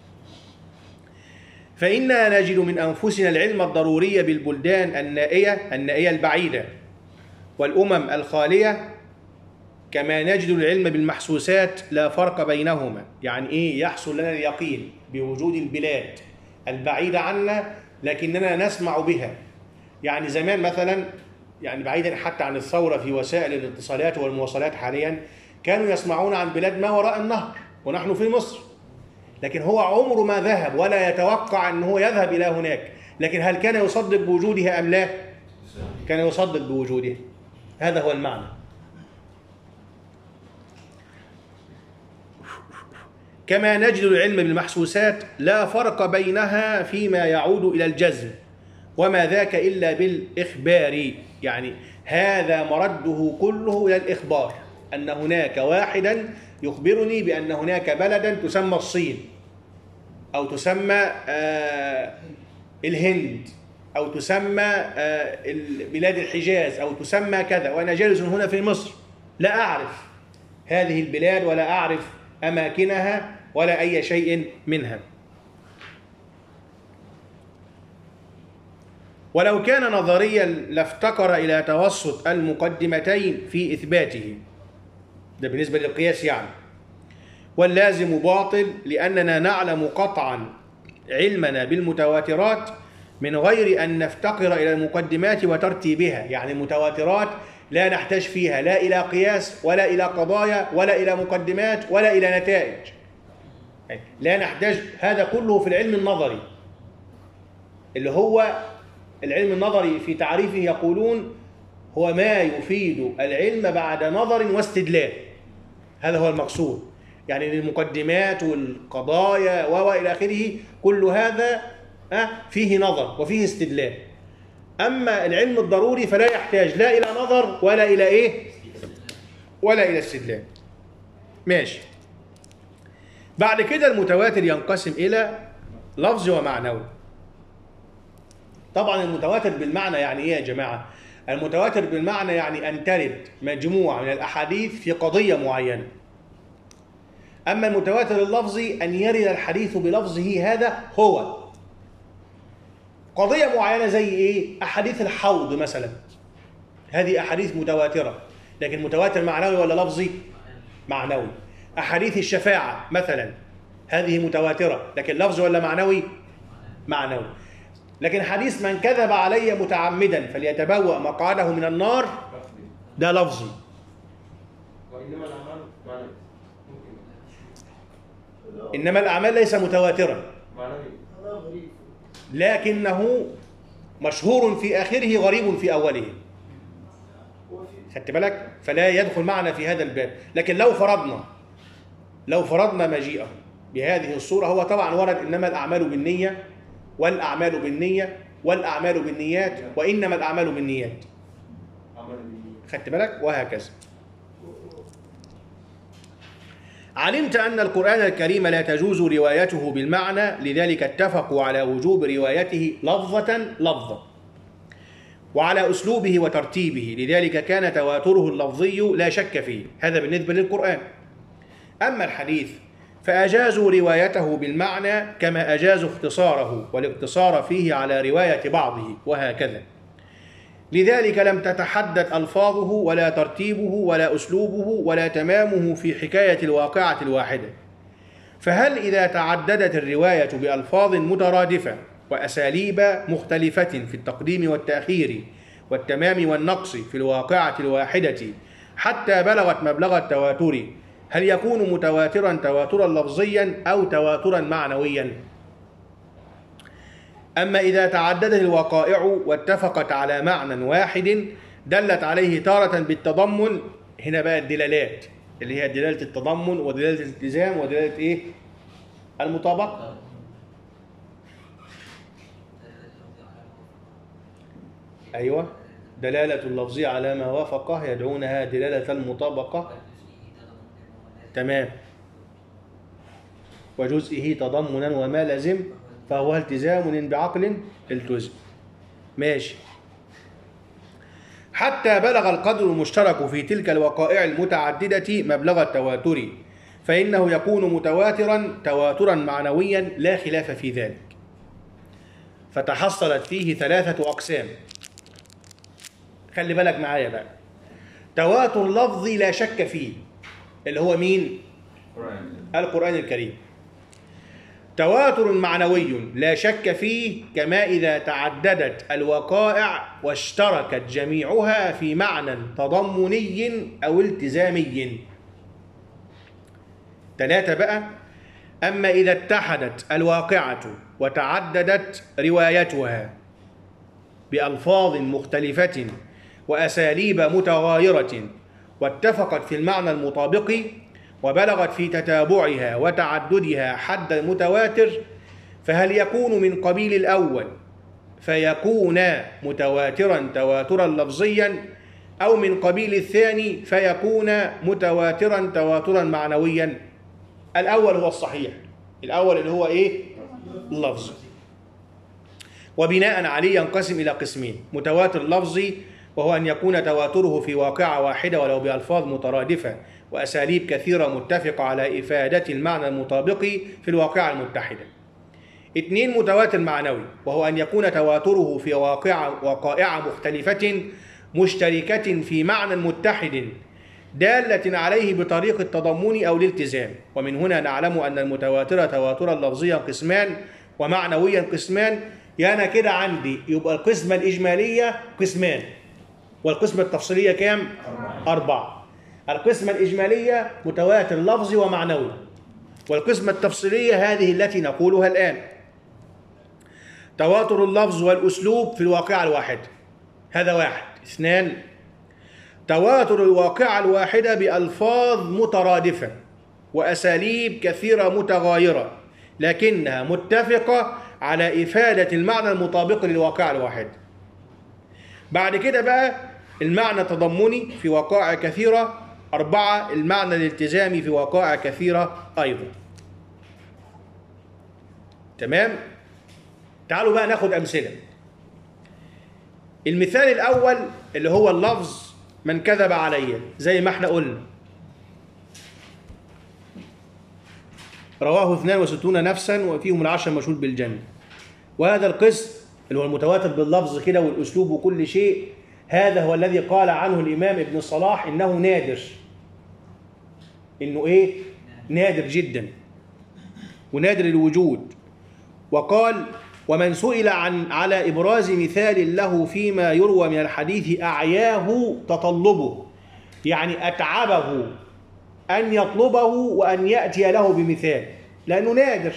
Speaker 1: فإننا نجد من أنفسنا العلم الضروري بالبلدان النائية البعيدة والأمم الخالية، كما نجد العلم بالمحسوسات لا فرق بينهما. يعني إيه؟ يحصل لنا اليقين بوجود البلاد البعيدة عنا لكننا نسمع بها. يعني زمان مثلا، يعني بعيدا حتى عن الثورة في وسائل الاتصالات والمواصلات حاليا، كانوا يسمعون عن بلاد ما وراء النهر ونحن في مصر، لكن هو عمره ما ذهب ولا يتوقع أنه يذهب إلى هناك. لكن هل كان يصدق بوجودها أم لا؟ كان يصدق بوجودها. هذا هو المعنى. كما نجد العلم بالمحسوسات لا فرق بينها فيما يعود إلى الجزم، وما ذاك إلا بالإخبار. يعني هذا مرده كله إلى الإخبار، أن هناك واحدا يخبرني بأن هناك بلدا تسمى الصين، أو تسمى الهند، أو تسمى بلاد الحجاز، أو تسمى كذا، وأنا جالس هنا في مصر لا أعرف هذه البلاد ولا أعرف أماكنها ولا أي شيء منها. ولو كان نظريا لافتقر إلى توسط المقدمتين في إثباته. ده بالنسبة للقياس يعني. واللازم باطل، لأننا نعلم قطعا علمنا بالمتواترات من غير أن نفتقر إلى المقدمات وترتيبها. يعني المتواترات لا نحتاج فيها لا إلى قياس ولا إلى قضايا ولا إلى مقدمات ولا إلى نتائج. لا نحتاج، هذا كله في العلم النظري. اللي هو العلم النظري في تعريفه يقولون هو ما يفيد العلم بعد نظر واستدلال. هذا هو المقصود، يعني المقدمات والقضايا وإلى آخره، كل هذا فيه نظر وفيه استدلال. أما العلم الضروري فلا يحتاج لا إلى نظر ولا إلى إيه؟ ولا إلى استدلال. ماشي. بعد كده المتواتر ينقسم إلى لفظي ومعنوي. طبعا المتواتر بالمعنى يعني إيه يا جماعة؟ المتواتر بالمعنى يعني أن ترد مجموعة من الأحاديث في قضية معينة. أما المتواتر اللفظي أن يرد الحديث بلفظه هذا هو قضية معينة، زي إيه؟ أحاديث الحوض مثلا، هذه أحاديث متواترة، لكن متواتر معنوي ولا لفظي؟ معنوي. أحاديث الشفاعة مثلا، هذه متواترة، لكن لفظي ولا معنوي؟ معنوي. لكن حديث من كذب علي متعمدا فليتبوأ مقعده من النار، ده لفظي.
Speaker 5: وإنما الأعمال معنوي.
Speaker 1: إنما الأعمال ليس متواترا،
Speaker 5: معنوي.
Speaker 6: هذا غريب.
Speaker 1: لكنه مشهور في آخره غريب في أوله. خدت بالك؟ فلا يدخل معنا في هذا الباب. لكن لو فرضنا مجيئه بهذه الصورة، هو طبعا ورد إنما الأعمال بالنية والأعمال بالنية والأعمال بالنيات وإنما الأعمال بالنيات. خدت بالك؟ وهكذا. علمت أن القرآن الكريم لا تجوز روايته بالمعنى، لذلك اتفقوا على وجوب روايته لفظة وعلى أسلوبه وترتيبه، لذلك كان تواتره اللفظي لا شك فيه. هذا بالنسبة للقرآن. أما الحديث فأجازوا روايته بالمعنى كما أجازوا اختصاره والاقتصار فيه على رواية بعضه، وهكذا. لذلك لم تتحدد ألفاظه ولا ترتيبه ولا أسلوبه ولا تمامه في حكاية الواقعة الواحدة. فهل إذا تعددت الرواية بألفاظ مترادفة وأساليب مختلفة في التقديم والتأخير والتمام والنقص في الواقعة الواحدة حتى بلغت مبلغ التواتر، هل يكون متواترا تواترا لفظيا أو تواترا معنويا؟ أما إذا تعددت الوقائع واتفقت على معنى واحد دلت عليه تارة بالتضمن، هنا بقى الدلالات اللي هي دلالة التضمن ودلالة الالتزام ودلالة إيه؟ المطابقة. أيوة، دلالة اللفظ على ما وافقه يدعونها دلالة المطابقة. تمام. وجزئه تضمنا وما لزم فهو التزام بعقل التزم. ماشي. حتى بلغ القدر المشترك في تلك الوقائع المتعددة مبلغ التواتر، فإنه يكون متواترا تواترا معنويا لا خلاف في ذلك. فتحصلت فيه 3 أقسام. خلي بالك معايا بقى. تواتر لفظي لا شك فيه، اللي هو مين؟ القرآن الكريم. تواتر معنوي لا شك فيه، كما إذا تعددت الوقائع واشتركت جميعها في معنى تضمني أو التزامي. 3 بقى. أما إذا اتحدت الواقعة وتعددت روايتها بألفاظ مختلفة وأساليب متغايرة واتفقت في المعنى المطابق وبلغت في تتابعها وتعددها حد المتواتر، فهل يكون من قبيل الأول فيكون متواترا تواترا لفظيا، أو من قبيل الثاني فيكون متواترا تواترا معنويا؟ الأول هو الصحيح، الأول اللي هو إيه؟ اللفظ. وبناء عليه ينقسم إلى قسمين: متواتر لفظي، وهو أن يكون تواتره في واقعة واحدة ولو بألفاظ مترادفة وأساليب كثيرة متفقة على إفادة المعنى المطابق في الواقعة المتحدة. 2 متواتر معنوي، وهو أن يكون تواتره في وقائع مختلفة مشتركة في معنى متحد دالة عليه بطريق التضمن أو الالتزام. ومن هنا نعلم أن المتواتر تواترا لفظيا قسمان ومعنويا قسمان. أنا كده عندي يبقى القسمة الإجمالية قسمان، والقسمة التفصيلية كام؟ 4. القسمة الإجمالية متواتر لفظي ومعنوي، والقسمة التفصيلية هذه التي نقولها الآن. تواتر اللفظ والأسلوب في الواقعة الواحدة، هذا واحد. اثنان، تواتر الواقعة الواحدة بألفاظ مترادفة وأساليب كثيرة متغايرة لكنها متفقة على إفادة المعنى المطابق للواقعة الواحدة. بعد كده بقى المعنى التضمني في وقائع كثيرة. أربعة، المعنى الالتزامي في وقائع كثيرة أيضا. تمام؟ تعالوا بقى ناخد أمثلة. المثال الأول اللي هو اللفظ من كذب علي، زي ما احنا قلنا رواه 62 نفسا وفيهم العشر مشهود بالجنة. وهذا القسم اللي هو المتواتر باللفظ كده والأسلوب وكل شيء، هذا هو الذي قال عنه الإمام ابن صلاح إنه نادر. إنه إيه؟ نادر جدا ونادر الوجود. وقال: ومن سئل على إبراز مثال له فيما يروى من الحديث أعياه تطلبه، يعني أتعبه أن يطلبه وأن يأتي له بمثال لأنه نادر.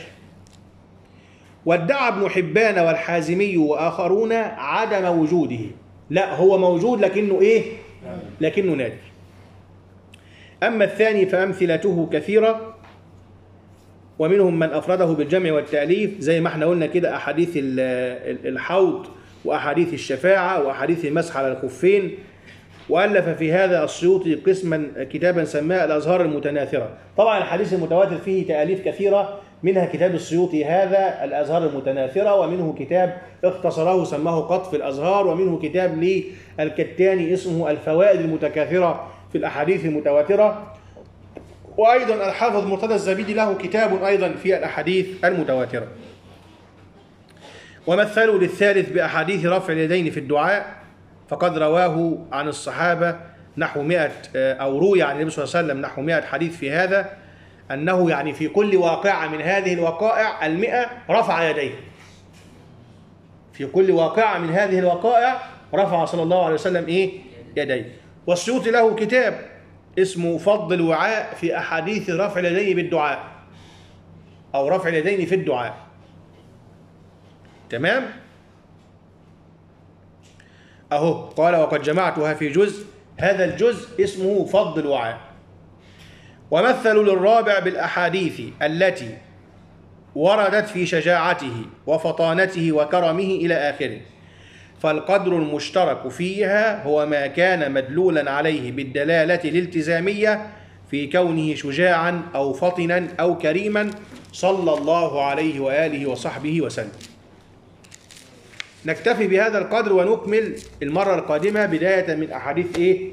Speaker 1: وادعى ابن حبان والحازمي وآخرون عدم وجوده، لا هو موجود لكنه إيه؟ لكنه نادر. أما الثاني فأمثلته كثيرة، ومنهم من أفرده بالجمع والتأليف زي ما احنا قلنا كده، أحاديث الحوض وأحاديث الشفاعة وأحاديث المسح على الخفين. وألف في هذا السيوطي قسما كتابا سماه الأزهار المتناثرة. طبعا الحديث المتواتر فيه تأليف كثيرة، منها كتاب السيوطي هذا الأزهار المتناثرة، ومنه كتاب اختصره سماه قطف الأزهار، ومنه كتاب للكتاني اسمه الفوائد المتكاثرة في الأحاديث المتواترة. وأيضا الحافظ مرتضى الزبيدي له كتاب أيضا في الأحاديث المتواترة. ومثلوا للثالث بأحاديث رفع اليدين في الدعاء، فقد رواه عن الصحابة نحو 100 أو روي عن النبي صلى الله عليه وسلم نحو 100 حديث في هذا، أنه يعني في كل واقعة من هذه الوقائع 100 رفع يديه. في كل واقعة من هذه الوقائع رفع صلى الله عليه وسلم إيه؟ يديه. والسيوطي له كتاب اسمه فضل الوعاء في أحاديث رفع اليدين بالدعاء، أو رفع اليدين في الدعاء. تمام؟ أهو قال: وقد جمعتها في جزء، هذا الجزء اسمه فضل الوعاء. ومثلوا للرابع بالأحاديث التي وردت في شجاعته وفطانته وكرمه إلى آخره، فالقدر المشترك فيها هو ما كان مدلولا عليه بالدلالة الالتزامية في كونه شجاعا أو فطنا أو كريما صلى الله عليه وآله وصحبه وسلم. نكتفي بهذا القدر ونكمل المرة القادمة بداية من أحاديث إيه؟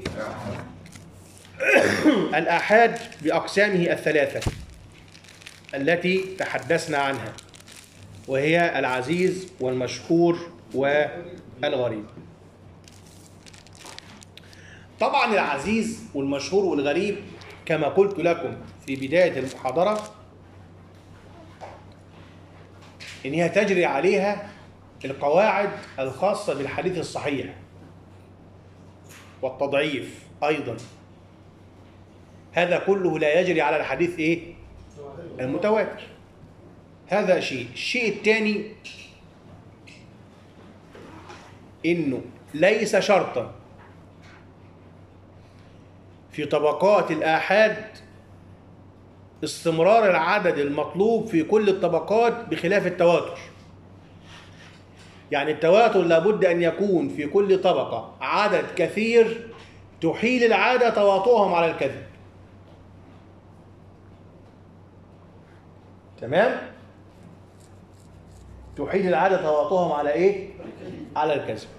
Speaker 1: الآحاد بأقسامه الثلاثة التي تحدثنا عنها، وهي العزيز والمشهور والغريب. طبعا العزيز والمشهور والغريب كما قلت لكم في بداية المحاضرة إنها تجري عليها القواعد الخاصة بالحديث الصحيح والتضعيف أيضا. هذا كله لا يجري على الحديث إيه؟ المتواتر. هذا شيء. الشيء الثاني إنه ليس شرطا في طبقات الآحاد استمرار العدد المطلوب في كل الطبقات بخلاف التواتر. يعني التواتر لابد أن يكون في كل طبقة عدد كثير تحيل العادة تواطؤهم على الكذب. تمام؟ تحيل العادة تواطؤهم على إيه؟ على الكذب.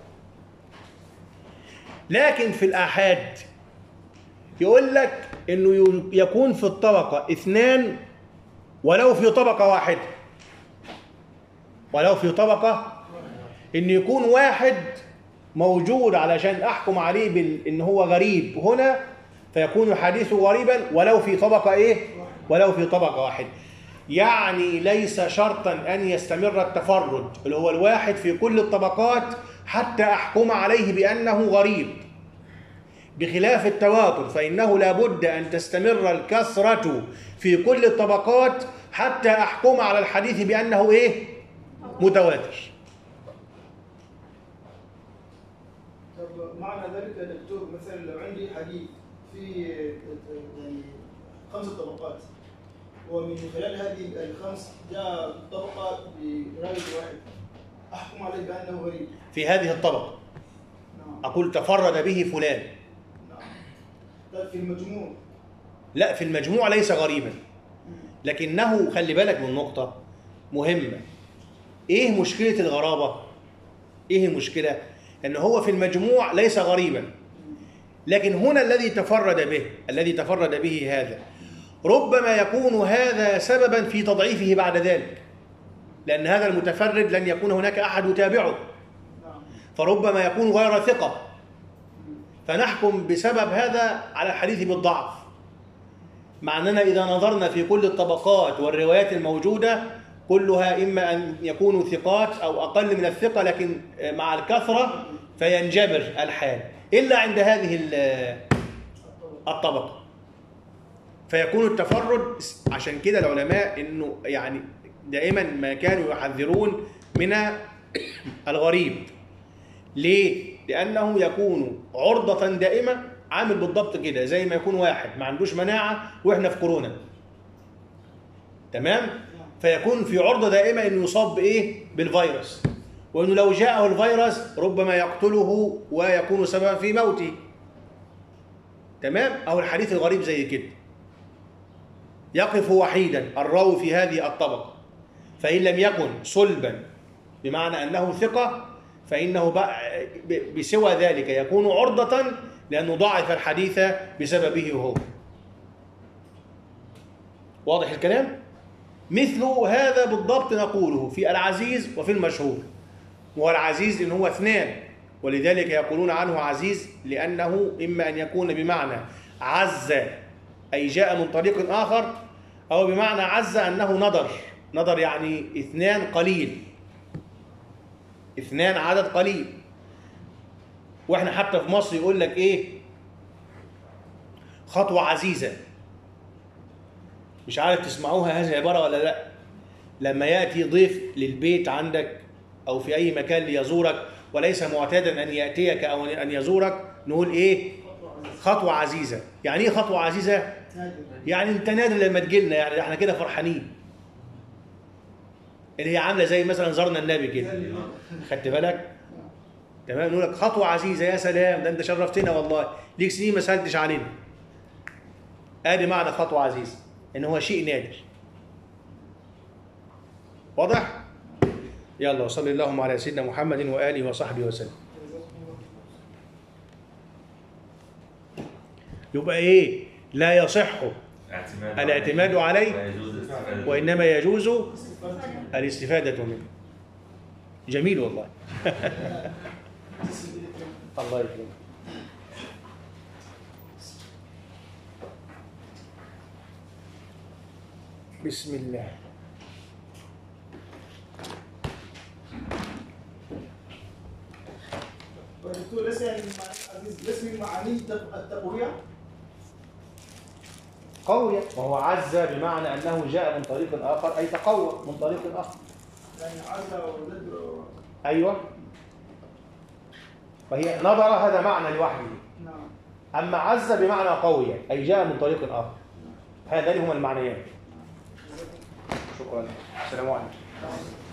Speaker 1: لكن في الآحاد يقول لك إنه يكون في الطبقة 2 ولو في طبقة واحدة، ولو في طبقة، إن يكون واحد موجود علشان أحكم عليه إن هو غريب هنا فيكون حديثه غريبا ولو في طبقة إيه؟ ولو في طبقة واحدة. يعني ليس شرطا أن يستمر التفرد اللي هو الواحد في كل الطبقات حتى أحكم عليه بأنه غريب، بخلاف التواتر فإنه لابد أن تستمر الكثرة في كل الطبقات حتى أحكم على الحديث بأنه إيه؟ متواتر.
Speaker 6: معنى ذلك يا دكتور مثلا لو عندي حديث في يعني 5 طبقات، ومن خلال هذه الخمس جاء طبقة براوي واحد، أحكم عليه بأنه غريب.
Speaker 1: في هذه الطبقة
Speaker 6: نعم.
Speaker 1: أقول تفرد به فلان.
Speaker 6: نعم. طيب في المجموع.
Speaker 1: لا، في المجموع ليس غريبا، لكنه خلي بالك من نقطة مهمة. إيه مشكلة الغرابة؟ إيه المشكلة؟ أن هو في المجموع ليس غريبا، لكن هنا الذي تفرد به هذا ربما يكون هذا سببا في تضعيفه بعد ذلك، لأن هذا المتفرد لن يكون هناك أحد يتابعه، فربما يكون غير ثقة، فنحكم بسبب هذا على الحديث بالضعف، مع أننا إذا نظرنا في كل الطبقات والروايات الموجودة كلها إما أن يكونوا ثقات أو أقل من الثقة، لكن مع الكثرة فينجبر الحال، إلا عند هذه الطبقة فيكون التفرد. عشان كده العلماء إنه يعني دائما ما كانوا يحذرون من الغريب. ليه؟ لأنه يكون عرضة دائمة، عامل بالضبط كده زي ما يكون واحد ما عندوش مناعة وإحنا في كورونا، تمام؟ فيكون في عرضة دائمة إنه يصاب بإيه؟ بالفيروس، وإنه لو جاءه الفيروس ربما يقتله ويكون سببا في موته، تمام؟ أو الحديث الغريب زي كده يقف وحيدا الراوي في هذه الطبقة، فإن لم يكن صلبا بمعنى أنه ثقة فإنه بسوى ذلك يكون عرضة، لأنه ضاعف الحديث بسببه هو. واضح الكلام؟ مثل هذا بالضبط نقوله في العزيز وفي المشهور. والعزيز إن هو 2، ولذلك يقولون عنه عزيز لأنه إما أن يكون بمعنى عز أي جاء من طريق آخر، أو بمعنى عز أنه نضر يعني 2 قليل، 2 عدد قليل. وإحنا حتى في مصر يقول لك إيه؟ خطوة عزيزة. مش عارف تسمعوها هذه العبارة ولا لا؟ لما يأتي ضيف للبيت عندك أو في أي مكان ليزورك وليس معتادا أن يأتيك أو أن يزورك، نقول إيه؟ خطوة عزيزة. يعني إيه خطوة عزيزة؟ يعني أنت نادر لما تجيلنا، يعني إحنا كده فرحانين. اللي هي عاملة زي مثلا زرنا النبي كده، خدت بالك؟ تمام، نقول لك خطوة عزيزة، يا سلام ده أنت شرفتنا والله، ليك سنين ما سألتش علينا. آدي معنى خطوة عزيزة، إن هو شيء نادر. واضح؟ يلا وصلي اللهم على سيدنا محمد وآله وصحبه وسلم. يبقى إيه؟ لا يصح الاعتماد عليه وإنما يجوز الاستفادة منه. جميل والله. الله يكرمك. بسم الله.
Speaker 6: دكتور ليس يعني ليس من معاني التقوية
Speaker 1: قوية، وهو عز بمعنى أنه جاء من طريق آخر أي تقوى من طريق آخر.
Speaker 6: يعني عز وندر.
Speaker 1: أيوة، فهي نظر هذا معنى لوحده.
Speaker 6: نعم.
Speaker 1: أما عز بمعنى قوية أي جاء من طريق آخر. هذان هما المعنيان. شكرا. السلام عليكم.